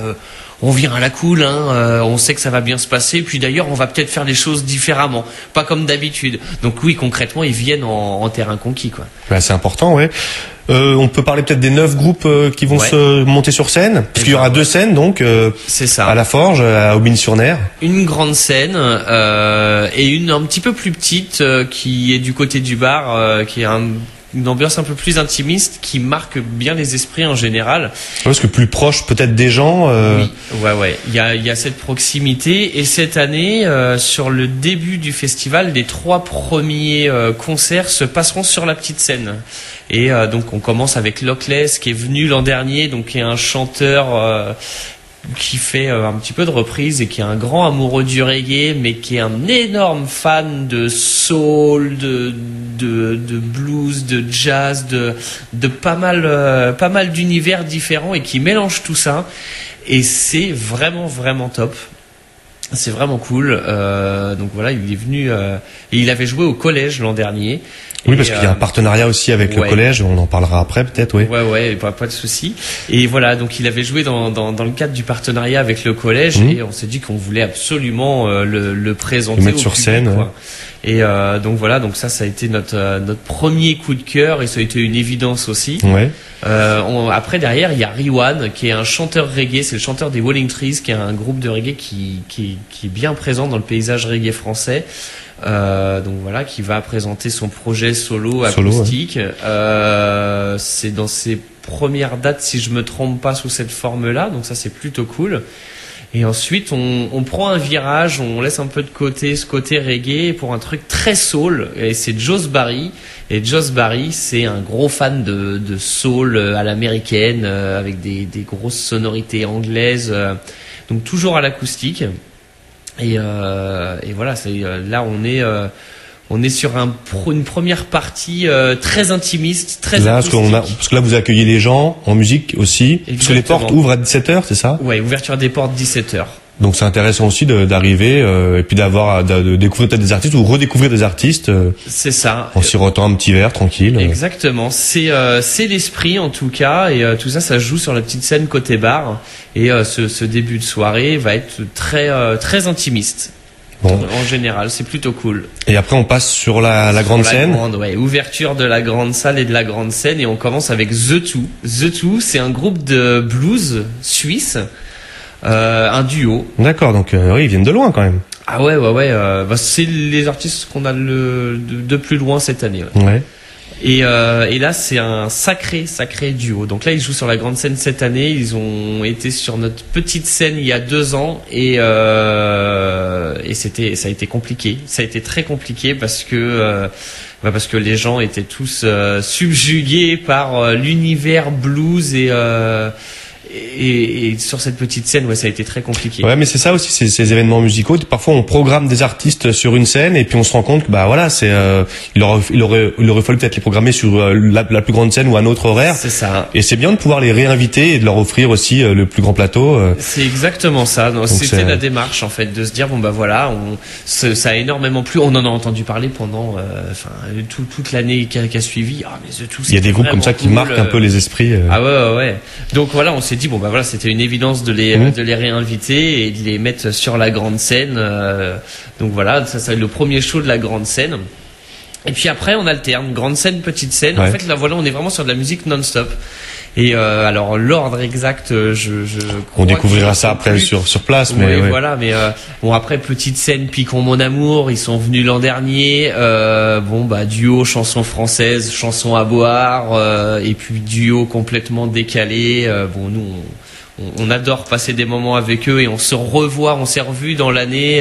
on vient à la cool, on sait que ça va bien se passer, puis d'ailleurs on va peut-être faire les choses différemment, pas comme d'habitude. Donc oui, concrètement, ils viennent en terrain conquis, quoi. C'est important, ouais. On peut parler peut-être des 9 groupes qui vont se monter sur scène, parce qu'il y aura 2 scènes, donc c'est ça. À la Forge, à Aubigny-sur-Ner. Une grande scène et une un petit peu plus petite qui est du côté du bar, qui est une ambiance un peu plus intimiste qui marque bien les esprits en général. Parce que plus proche peut-être des gens. Oui, il y a cette proximité et cette année sur le début du festival, les 3 premiers concerts se passeront sur la petite scène. Et donc on commence avec Lockless qui est venu l'an dernier, donc qui est un chanteur qui fait un petit peu de reprise et qui est un grand amoureux du reggae, mais qui est un énorme fan de soul, de blues, de jazz, de pas mal d'univers différents et qui mélange tout ça. Et c'est vraiment vraiment top. C'est vraiment cool. Donc voilà, il est venu et il avait joué au collège l'an dernier. Oui, parce qu'il y a un partenariat aussi avec le collège, on en parlera après peut-être, oui. Ouais, pas de souci. Et voilà, donc il avait joué dans le cadre du partenariat avec le collège et on s'est dit qu'on voulait absolument le présenter, le mettre sur scène. Quoi. Et donc voilà, donc ça a été notre premier coup de cœur et ça a été une évidence aussi. Ouais. Après derrière, il y a Riwan qui est un chanteur reggae, c'est le chanteur des Walling Trees, qui est un groupe de reggae qui est bien présent dans le paysage reggae français. Donc voilà, qui va présenter son projet solo acoustique. Ouais. C'est dans ses premières dates, si je me trompe pas, sous cette forme-là. Donc ça, c'est plutôt cool. Et ensuite, on prend un virage, on laisse un peu de côté ce côté reggae pour un truc très soul. Et c'est Joss Barry. Et Joss Barry, c'est un gros fan de soul à l'américaine, avec des grosses sonorités anglaises. Donc toujours à l'acoustique. Et voilà, là on est On est sur une première partie très intimiste, très là, acoustique. parce que là, vous accueillez les gens en musique aussi. Exactement. Parce que les portes ouvrent à 17h, c'est ça? Ouais, ouverture des portes 17h. Donc c'est intéressant aussi d'arriver et puis de découvrir peut-être des artistes ou redécouvrir des artistes C'est ça. en sirotant un petit verre tranquille. Exactement, c'est l'esprit en tout cas, et tout ça, ça se joue sur la petite scène côté bar, et ce début de soirée va être très intimiste. Bon. En général, c'est plutôt cool. Et après on passe sur la grande scène. Ouverture de la grande salle et de la grande scène, et on commence avec The Two. The Two, c'est un groupe de blues suisse, un duo. D'accord, donc oui, ils viennent de loin quand même. Ah ouais, c'est les artistes qu'on a de plus loin cette année. Ouais. Ouais. Et là, c'est un sacré duo. Donc là, ils jouent sur la grande scène cette année. Ils ont été sur notre petite scène il y a 2 ans, et ça a été compliqué. Ça a été très compliqué parce que les gens étaient tous subjugués par l'univers blues, et sur cette petite scène, ouais, ça a été très compliqué. Ouais, mais c'est ça aussi, ces événements musicaux. Parfois, on programme des artistes sur une scène et puis on se rend compte que, bah voilà, il aurait fallu peut-être les programmer sur la plus grande scène ou un autre horaire. C'est ça. Et c'est bien de pouvoir les réinviter et de leur offrir aussi le plus grand plateau. C'est exactement ça. C'était la démarche, en fait, de se dire, bon bah voilà, ça a énormément plu. On en a entendu parler pendant, toute l'année qui a suivi. Ah, mais The Two, il y a des groupes comme ça qui marquent un peu les esprits. Ah ouais. Donc voilà, on s'est dit, bon bah voilà, c'était une évidence de les réinviter et de les mettre sur la grande scène. Donc voilà, ça va être le premier show de la grande scène. Et puis après, on alterne grande scène, petite scène. Ouais. En fait, là voilà, on est vraiment sur de la musique non-stop. Et alors l'ordre exact, On découvrira ça après sur place, mais ouais, ouais. voilà. Mais bon, après, petite scène, Picon mon amour, ils sont venus l'an dernier. Duo chanson française, chanson à boire, et puis duo complètement décalé. Nous on adore passer des moments avec eux, et on se revoit, on s'est revus dans l'année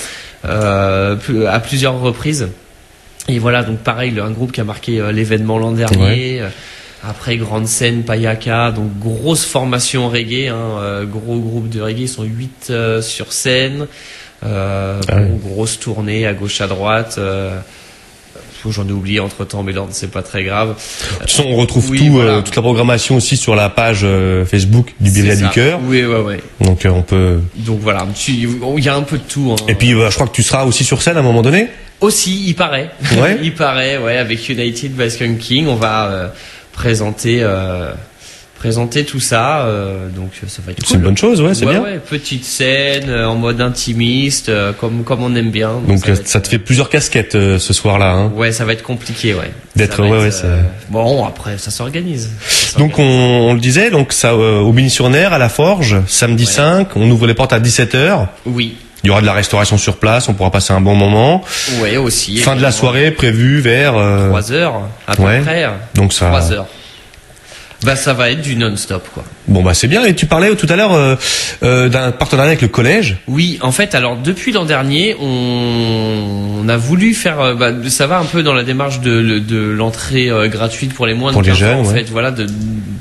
à plusieurs reprises. Et voilà, donc pareil, un groupe qui a marqué l'événement l'an dernier. Ouais. Après, grande scène, Payaka, donc grosse formation reggae, gros groupe de reggae, ils sont 8 sur scène, grosse tournée à gauche à droite. J'en ai oublié entre temps, mais l'ordre c'est pas très grave. De toute façon, on retrouve toute la programmation aussi sur la page Facebook du Birria du Cœur. Oui, ouais. Donc on peut. Donc voilà, il y a un peu de tout. Et puis je crois que tu seras aussi sur scène à un moment donné. Aussi, il paraît. Ouais. Il paraît, ouais, avec United by Skunk King, on va présenter tout ça, donc ça va être cool. C'est une bonne chose, ouais, c'est bien. Ouais, petite scène en mode intimiste, comme on aime bien. Donc ça te fait plusieurs casquettes ce soir-là, hein. Ouais, ça va être compliqué, ouais. Bon, après ça s'organise. Donc on le disait, donc ça au Bigny-sur-Ner à la Forge, samedi 5, on ouvre les portes à 17h. Oui. Il y aura de la restauration sur place, on pourra passer un bon moment. Ouais, aussi. Fin de la soirée prévue vers 3 heures à peu près. Donc ça 3 heures. Ça va être du non-stop, quoi. Bon, c'est bien. Et tu parlais tout à l'heure d'un partenariat avec le collège. Oui, en fait, alors depuis l'an dernier, on a voulu faire. Ça va un peu dans la démarche de l'entrée gratuite pour les moins de 15 ans, en fait. Voilà, de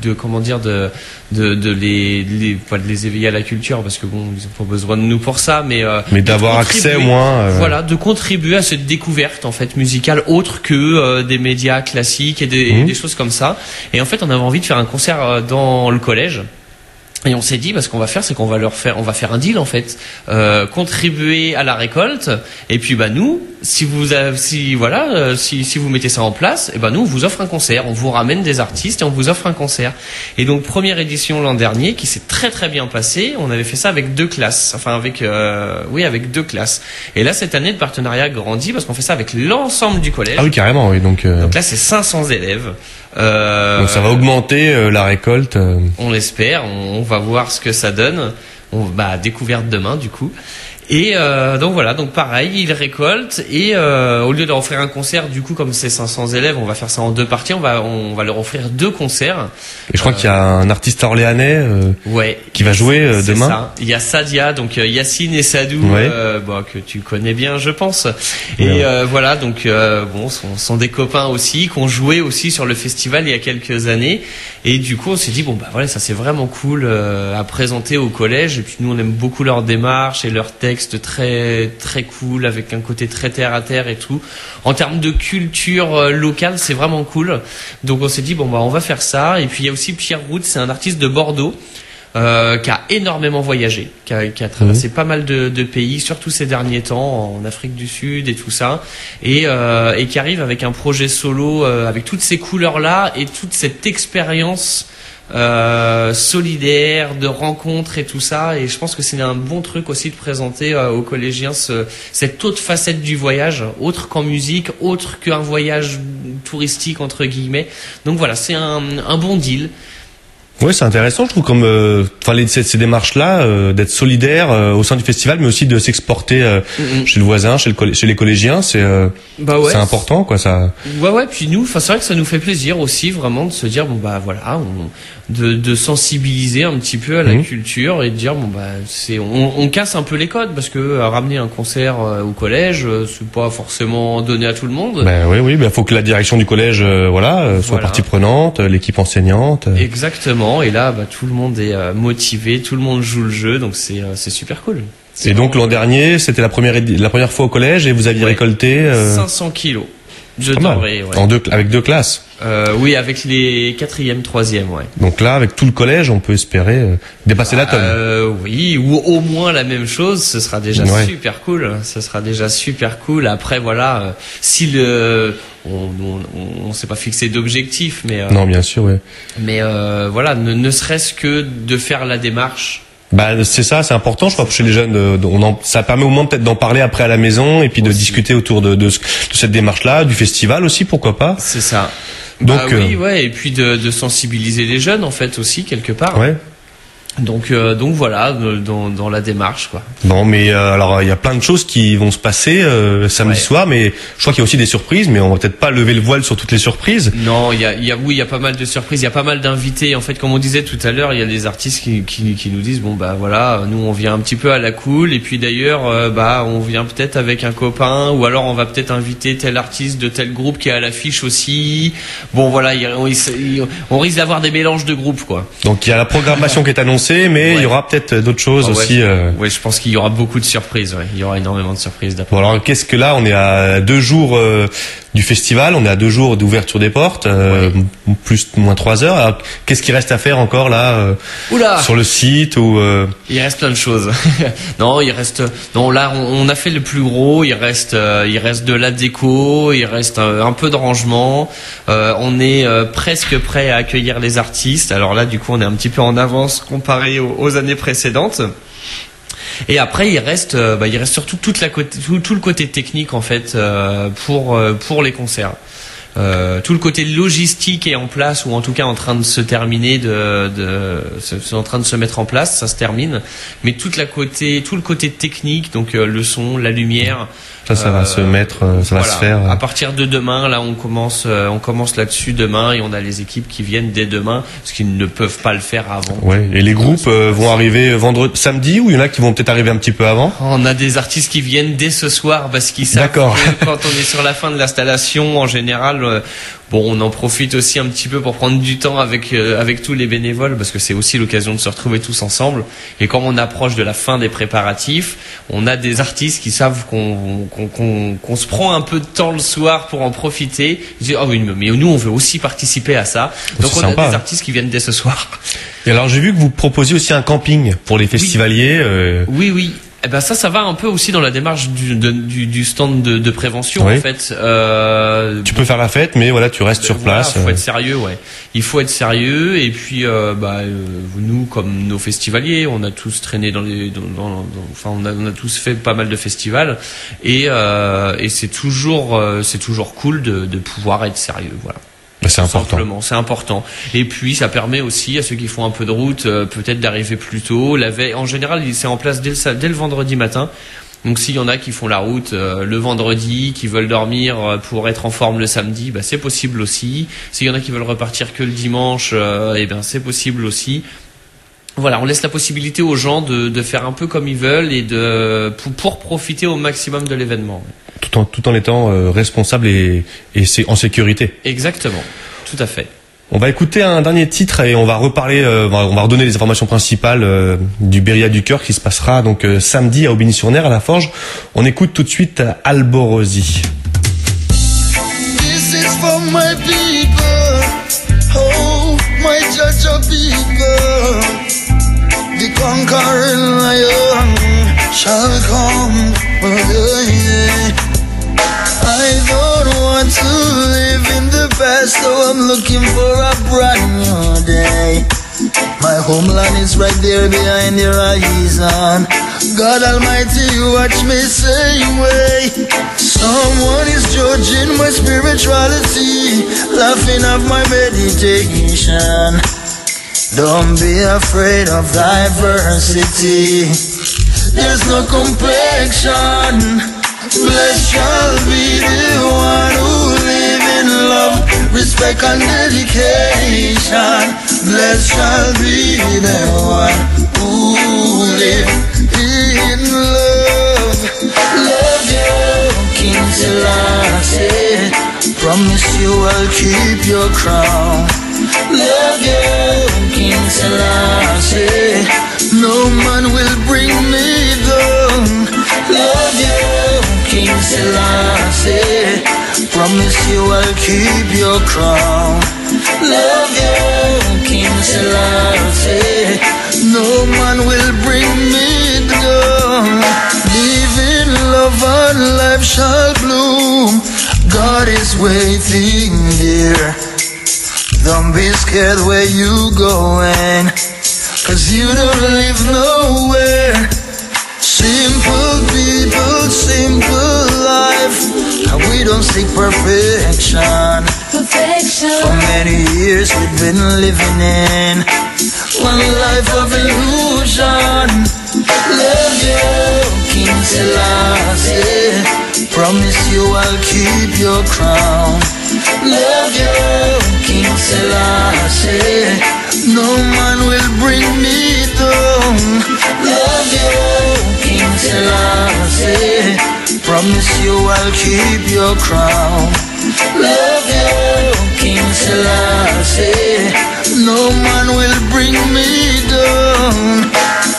les éveiller à la culture, parce que bon, ils ont pas besoin de nous pour ça, mais d'avoir accès au moins. Voilà, de contribuer à cette découverte en fait musicale autre que des médias classiques et des choses comme ça. Et en fait, on avait envie de faire un concert dans le collège. Et on s'est dit, ce qu'on va faire, c'est on va faire un deal en fait, contribuer à la récolte. Et puis nous, si vous mettez ça en place, nous on vous offre un concert, on vous ramène des artistes et on vous offre un concert. Et donc première édition l'an dernier qui s'est très très bien passée. On avait fait ça avec 2 classes, avec 2 classes. Et là cette année le partenariat grandit parce qu'on fait ça avec l'ensemble du collège. Ah oui, carrément, oui. Donc là c'est 500 élèves. Donc ça va augmenter la récolte. On l'espère, on va voir ce que ça donne. Découverte demain du coup. Et donc voilà, donc pareil, ils récoltent et au lieu de leur offrir un concert, du coup comme c'est 500 élèves, on va faire ça en 2 parties, on va leur offrir 2 concerts. Et je crois qu'il y a un artiste orléanais qui va jouer demain. Ça. Il y a Sadia, donc Yacine et Sadou, que tu connais bien je pense. Et voilà, donc sont des copains aussi, qui ont joué aussi sur le festival il y a quelques années. Et du coup on s'est dit ça c'est vraiment cool à présenter au collège. Et puis nous on aime beaucoup leur démarche et leurs textes contexte très très cool, avec un côté très terre à terre et tout. En termes de culture locale, c'est vraiment cool. Donc on s'est dit bon bah on va faire ça. Et puis il y a aussi Pierre Route, c'est un artiste de Bordeaux. Qui a énormément voyagé, qui a traversé pas mal de pays, surtout ces derniers temps, en Afrique du Sud et tout ça, et qui arrive avec un projet solo, avec toutes ces couleurs-là et toute cette expérience solidaire, de rencontres et tout ça. Et je pense que c'est un bon truc aussi de présenter aux collégiens cette autre facette du voyage, autre qu'en musique, autre qu'un voyage touristique entre guillemets. Donc voilà, c'est un bon deal. Oui, c'est intéressant, je trouve, comme ces démarches-là, d'être solidaire au sein du festival, mais aussi de s'exporter chez le voisin, chez les collégiens, c'est important, quoi. Ça. Ouais. Puis nous, c'est vrai que ça nous fait plaisir aussi, vraiment, de se dire bon bah voilà, de sensibiliser un petit peu à la culture et de dire bon bah on casse un peu les codes, parce que ramener un concert au collège, c'est pas forcément donné à tout le monde. Ben oui, faut que la direction du collège, soit partie prenante, l'équipe enseignante. Exactement. Et là, tout le monde est motivé, tout le monde joue le jeu, donc c'est super cool. Et donc l'an dernier, c'était la première fois au collège et vous aviez récolté 500 kilos de denrées. Avec 2 classes. Oui, avec les 4e, 3e, ouais. Donc là, avec tout le collège, on peut espérer dépasser la tonne. Oui, ou au moins la même chose, ce sera déjà super cool. Ce sera déjà super cool. Après, voilà, si on s'est pas fixé d'objectif, mais non, bien sûr, oui. Mais voilà, ne serait-ce que de faire la démarche. C'est ça, c'est important, je crois, chez les jeunes. Ça permet au moins peut-être d'en parler après à la maison et puis de discuter autour de cette démarche-là, du festival aussi, pourquoi pas. C'est ça. Donc oui, et puis de sensibiliser les jeunes en fait aussi quelque part. Ouais. Donc voilà, dans la démarche, quoi. Bon, mais alors il y a plein de choses qui vont se passer samedi soir, mais je crois qu'il y a aussi des surprises, mais on va peut-être pas lever le voile sur toutes les surprises. Non, il y a pas mal de surprises, il y a pas mal d'invités. En fait, comme on disait tout à l'heure, il y a des artistes qui nous disent bon bah voilà, nous on vient un petit peu à la cool, et puis d'ailleurs on vient peut-être avec un copain, ou alors on va peut-être inviter tel artiste de tel groupe qui est à l'affiche aussi. Bon voilà, on risque d'avoir des mélanges de groupes, quoi. Donc il y a la programmation qui est annoncée, mais il y aura peut-être d'autres choses aussi. Oui, je pense qu'il y aura beaucoup de surprises. Ouais. Il y aura énormément de surprises. Bon, alors qu'est-ce que là, on est à 2 jours du festival, on est à 2 jours d'ouverture des portes, plus ou moins 3 heures. Alors, qu'est-ce qu'il reste à faire encore là sur le site ou Il reste plein de choses. Là, on a fait le plus gros. Il reste de la déco, il reste un peu de rangement. On est presque prêt à accueillir les artistes. Alors là, du coup, on est un petit peu en avance comparé aux années précédentes. Et après, il reste surtout tout le côté technique en fait pour les concerts. Tout le côté logistique est en place, ou en tout cas en train de se terminer, c'est en train de se mettre en place, ça se termine. Mais tout le côté technique, donc le son, la lumière. Ça va se mettre, ça va se faire. À partir de demain, là, on commence là-dessus demain, et on a les équipes qui viennent dès demain, parce qu'ils ne peuvent pas le faire avant. Ouais. Et les groupes vont arriver samedi, ou il y en a qui vont peut-être arriver un petit peu avant? On a des artistes qui viennent dès ce soir, parce qu'ils savent que quand on est sur la fin de l'installation, en général, on en profite aussi un petit peu pour prendre du temps avec tous les bénévoles, parce que c'est aussi l'occasion de se retrouver tous ensemble. Et quand on approche de la fin des préparatifs, on a des artistes qui savent qu'on se prend un peu de temps le soir pour en profiter. Ils disent, oui, mais nous on veut aussi participer à ça. Donc on a des artistes qui viennent dès ce soir. Et alors j'ai vu que vous proposiez aussi un camping pour les festivaliers. Oui. Eh ben ça va un peu aussi dans la démarche du stand de prévention, en fait. Tu peux faire la fête, mais voilà, tu restes sur place. Il faut être sérieux, Il faut être sérieux, et puis nous, comme nos festivaliers, on a tous traîné on a tous fait pas mal de festivals, et c'est toujours cool de pouvoir être sérieux, voilà. C'est important. Simplement, c'est important. Et puis, ça permet aussi à ceux qui font un peu de route, peut-être d'arriver plus tôt. La veille, en général, c'est en place dès le vendredi matin. Donc, s'il y en a qui font la route le vendredi, qui veulent dormir pour être en forme le samedi, c'est possible aussi. S'il y en a qui veulent repartir que le dimanche, c'est possible aussi. Voilà, on laisse la possibilité aux gens de faire un peu comme ils veulent, et pour profiter au maximum de l'événement. Tout en étant responsable et c'est en sécurité. Exactement, tout à fait. On va écouter un dernier titre et on va reparler, on va redonner les informations principales du Berry à du Cœur qui se passera donc samedi à Aubigny-sur-Ner à la Forge. On écoute tout de suite Alborosie. This is for my people, oh my judge of people, the conquering lion shall come again. I don't want to live in the past, so I'm looking for a brand new day. My homeland is right there behind the horizon. God Almighty, watch me same way. Someone is judging my spirituality, laughing at my meditation. Don't be afraid of diversity. There's no complexion. Blessed shall be the one who live in love, respect and dedication. Blessed shall be the one who live in love. Love you, King Selassie. Promise you I'll keep your crown. Love you, King Selassie. No man will bring me down. Love you, King Selassie. Promise you I'll keep your crown. Love you, King Selassie. No man will bring me down. Live in love and life shall bloom. God is waiting here. Don't be scared where you going, 'cause you don't live nowhere. Simple people, simple life, and we don't seek perfection. For many years we've been living in one life of illusion. Love you, King Selassie. Promise you I'll keep your crown. Love you, King Selassie. No man will bring me down. Love you, King Selassie. Promise you I'll keep your crown. Love you, King Selassie. No man will bring me down.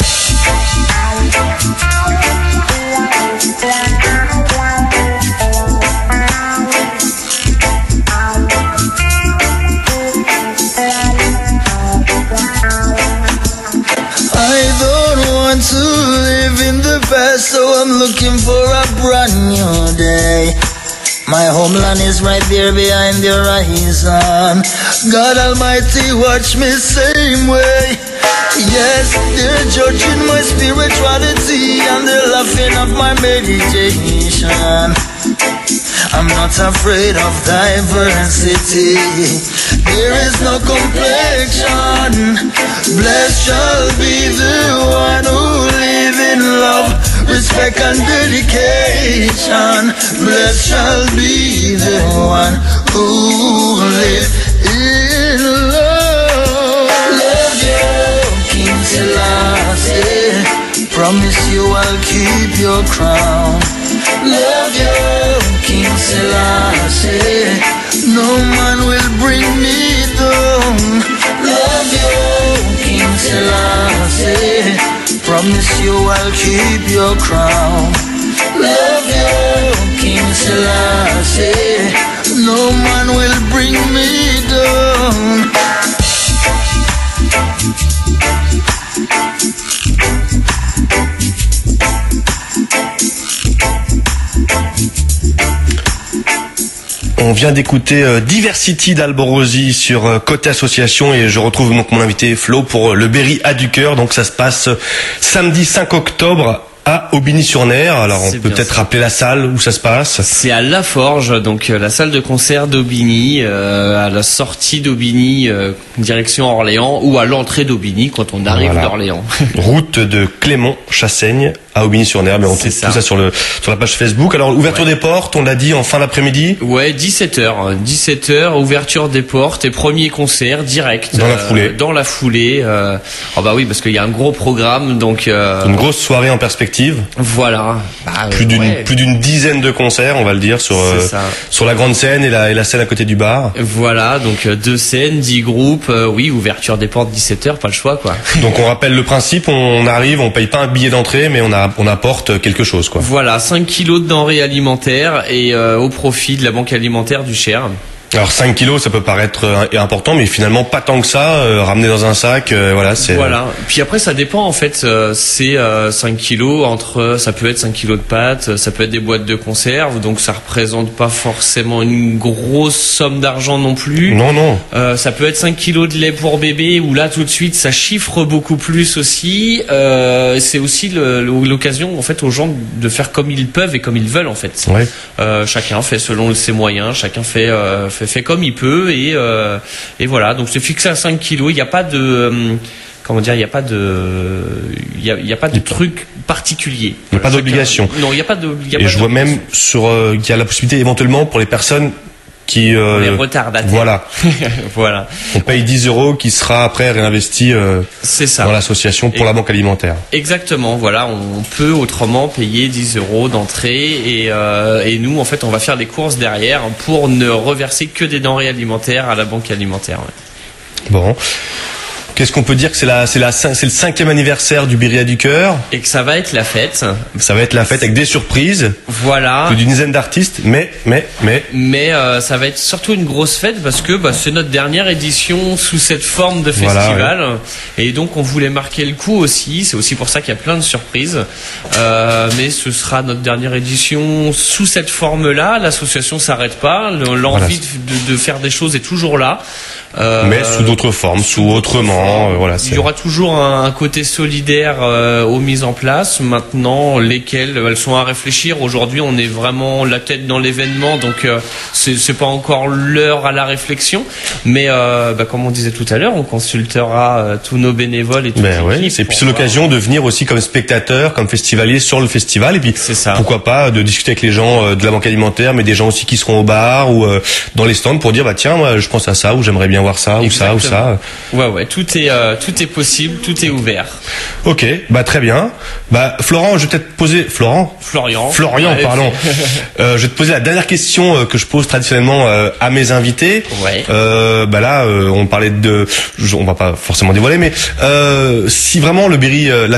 To live in the past, so I'm looking for a brand new day. My homeland is right there behind the horizon. God Almighty, watch me same way. Yes, they're judging my spirituality and they're laughing at my meditation. I'm not afraid of diversity. There is no complexion. Blessed shall be the one who live in love, respect and dedication. Blessed shall be the one who live in love. Love you, King Selassie. Promise you I'll keep your crown. Love you, King Selassie. No man will bring me down. Love you, King Selassie. Promise you I'll keep your crown. Love you, King Selassie. No man will bring me down. On vient d'écouter Diversity d'Alborosie sur Côté Association et je retrouve donc mon invité Flo pour le Berry à du Cœur. Donc ça se passe samedi 5 octobre à Aubigny-sur-Ner. Alors on peut peut-être rappeler la salle où ça se passe. C'est à La Forge, donc la salle de concert d'Aubigny, à la sortie d'Aubigny, direction Orléans, ou à l'entrée d'Aubigny quand on arrive d'Orléans. Route de Clément-Chassaigne à Aubigny-sur-Ner, mais on trouve tout ça sur la page Facebook. Alors ouverture des portes, on l'a dit en fin d'après-midi. Ouais, 17h, ouverture des portes et premier concert direct dans la foulée. Ah bah oui, parce qu'il y a un gros programme, donc une grosse soirée en perspective. perspective. Voilà. Bah, Plus d'une dizaine de concerts, on va le dire, sur la grande scène et la scène à côté du bar. Voilà, donc 2 scènes, 10 groupes, oui, ouverture des portes 17h, pas le choix, quoi. Donc on rappelle le principe, on arrive, on paye pas un billet d'entrée, mais on apporte quelque chose, quoi. Voilà, 5 kilos de denrées alimentaires et au profit de la banque alimentaire du Cher. Alors 5 kilos, ça peut paraître important, mais finalement pas tant que ça. Ramener dans un sac, voilà, c'est. Voilà. Puis après, ça dépend en fait. C'est 5 kilos ça peut être 5 kilos de pâtes, ça peut être des boîtes de conserve, donc ça représente pas forcément une grosse somme d'argent non plus. Non. Ça peut être 5 kilos de lait pour bébé, où là tout de suite ça chiffre beaucoup plus aussi. C'est aussi l'occasion en fait aux gens de faire comme ils peuvent et comme ils veulent en fait. Ouais. Chacun fait selon ses moyens, chacun fait comme il peut et voilà. Donc c'est fixé à 5 kilos. Il n'y a pas de il n'y a pas de truc particulier. Il n'y a pas d'obligation. Non, il n'y a pas de. Et je vois même qu'il y a la possibilité éventuellement pour les personnes qui les retardataires. Voilà. Voilà. On paye 10 € qui sera après réinvesti c'est ça. dans l'association pour la banque alimentaire. Exactement. Voilà, on peut autrement payer 10 € d'entrée et nous en fait on va faire les courses derrière pour ne reverser que des denrées alimentaires à la banque alimentaire. Ouais. Bon. Qu'est-ce qu'on peut dire que c'est le 5e anniversaire du Birria du Cœur. Et que ça va être la fête. Ça va être la fête avec des surprises. Voilà. Plus d'une dizaine d'artistes, mais. Ça va être surtout une grosse fête parce que c'est notre dernière édition sous cette forme de festival. Voilà, ouais. Et donc on voulait marquer le coup aussi. C'est aussi pour ça qu'il y a plein de surprises. Mais ce sera notre dernière édition sous cette forme-là. L'association s'arrête pas. L'envie de faire des choses est toujours là. Mais sous d'autres formes, sous autrement, voilà. Il y aura toujours un côté solidaire aux mises en place. Maintenant, lesquelles elles sont à réfléchir. Aujourd'hui, on est vraiment la tête dans l'événement, donc c'est pas encore l'heure à la réflexion. Mais comme on disait tout à l'heure, on consultera tous nos bénévoles et tout. Oui, et puis c'est l'occasion de venir aussi comme spectateur, comme festivalier sur le festival. Et puis pourquoi pas de discuter avec les gens de la banque alimentaire, mais des gens aussi qui seront au bar ou dans les stands pour dire tiens, moi je pense à ça ou j'aimerais bien voir ça. Exactement. Ou ça. Ouais, tout est possible, tout est ouvert. Ok, très bien. Florian, je vais peut-être poser Florian, pardon. Je vais te poser la dernière question que je pose traditionnellement à mes invités. Ouais. Là, on parlait on va pas forcément dévoiler, mais si vraiment le Berry, la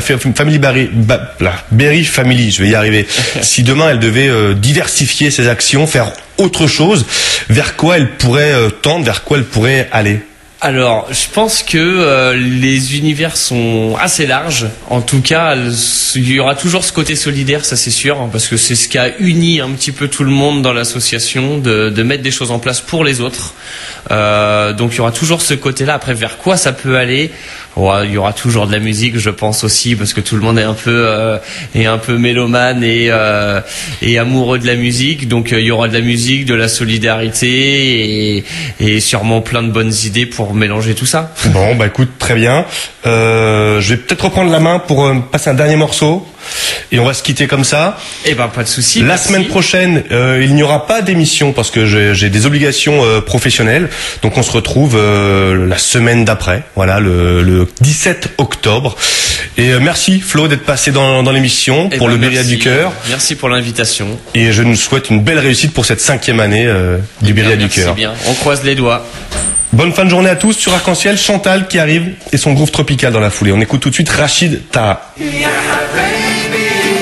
Berry Family, je vais y arriver. Si demain elle devait diversifier ses actions, faire autre chose, vers quoi elle pourrait tendre, vers quoi elle pourrait aller? Alors, je pense que les univers sont assez larges. En tout cas, il y aura toujours ce côté solidaire, ça c'est sûr, parce que c'est ce qui a uni un petit peu tout le monde dans l'association, de mettre des choses en place pour les autres. Donc il y aura toujours ce côté-là. Après, vers quoi ça peut aller? Il y aura toujours de la musique, je pense aussi, parce que tout le monde est un peu mélomane et amoureux de la musique. Donc il y aura de la musique, de la solidarité et sûrement plein de bonnes idées pour mélanger tout ça. Bon, écoute, très bien. Je vais peut-être reprendre la main pour passer un dernier morceau. Et on va se quitter comme ça. Pas de souci. La semaine prochaine, il n'y aura pas d'émission parce que j'ai des obligations professionnelles. Donc on se retrouve la semaine d'après, voilà, le 17 octobre. Et merci Flo d'être passé dans l'émission pour le Birria du Cœur. Merci pour l'invitation. Et je nous souhaite une belle réussite pour cette 5e année du Birria du Cœur. Merci bien. On croise les doigts. Bonne fin de journée à tous sur Arc-en-Ciel. Chantal qui arrive et son groove tropical dans la foulée. On écoute tout de suite Rachid Taha. Yeah, baby.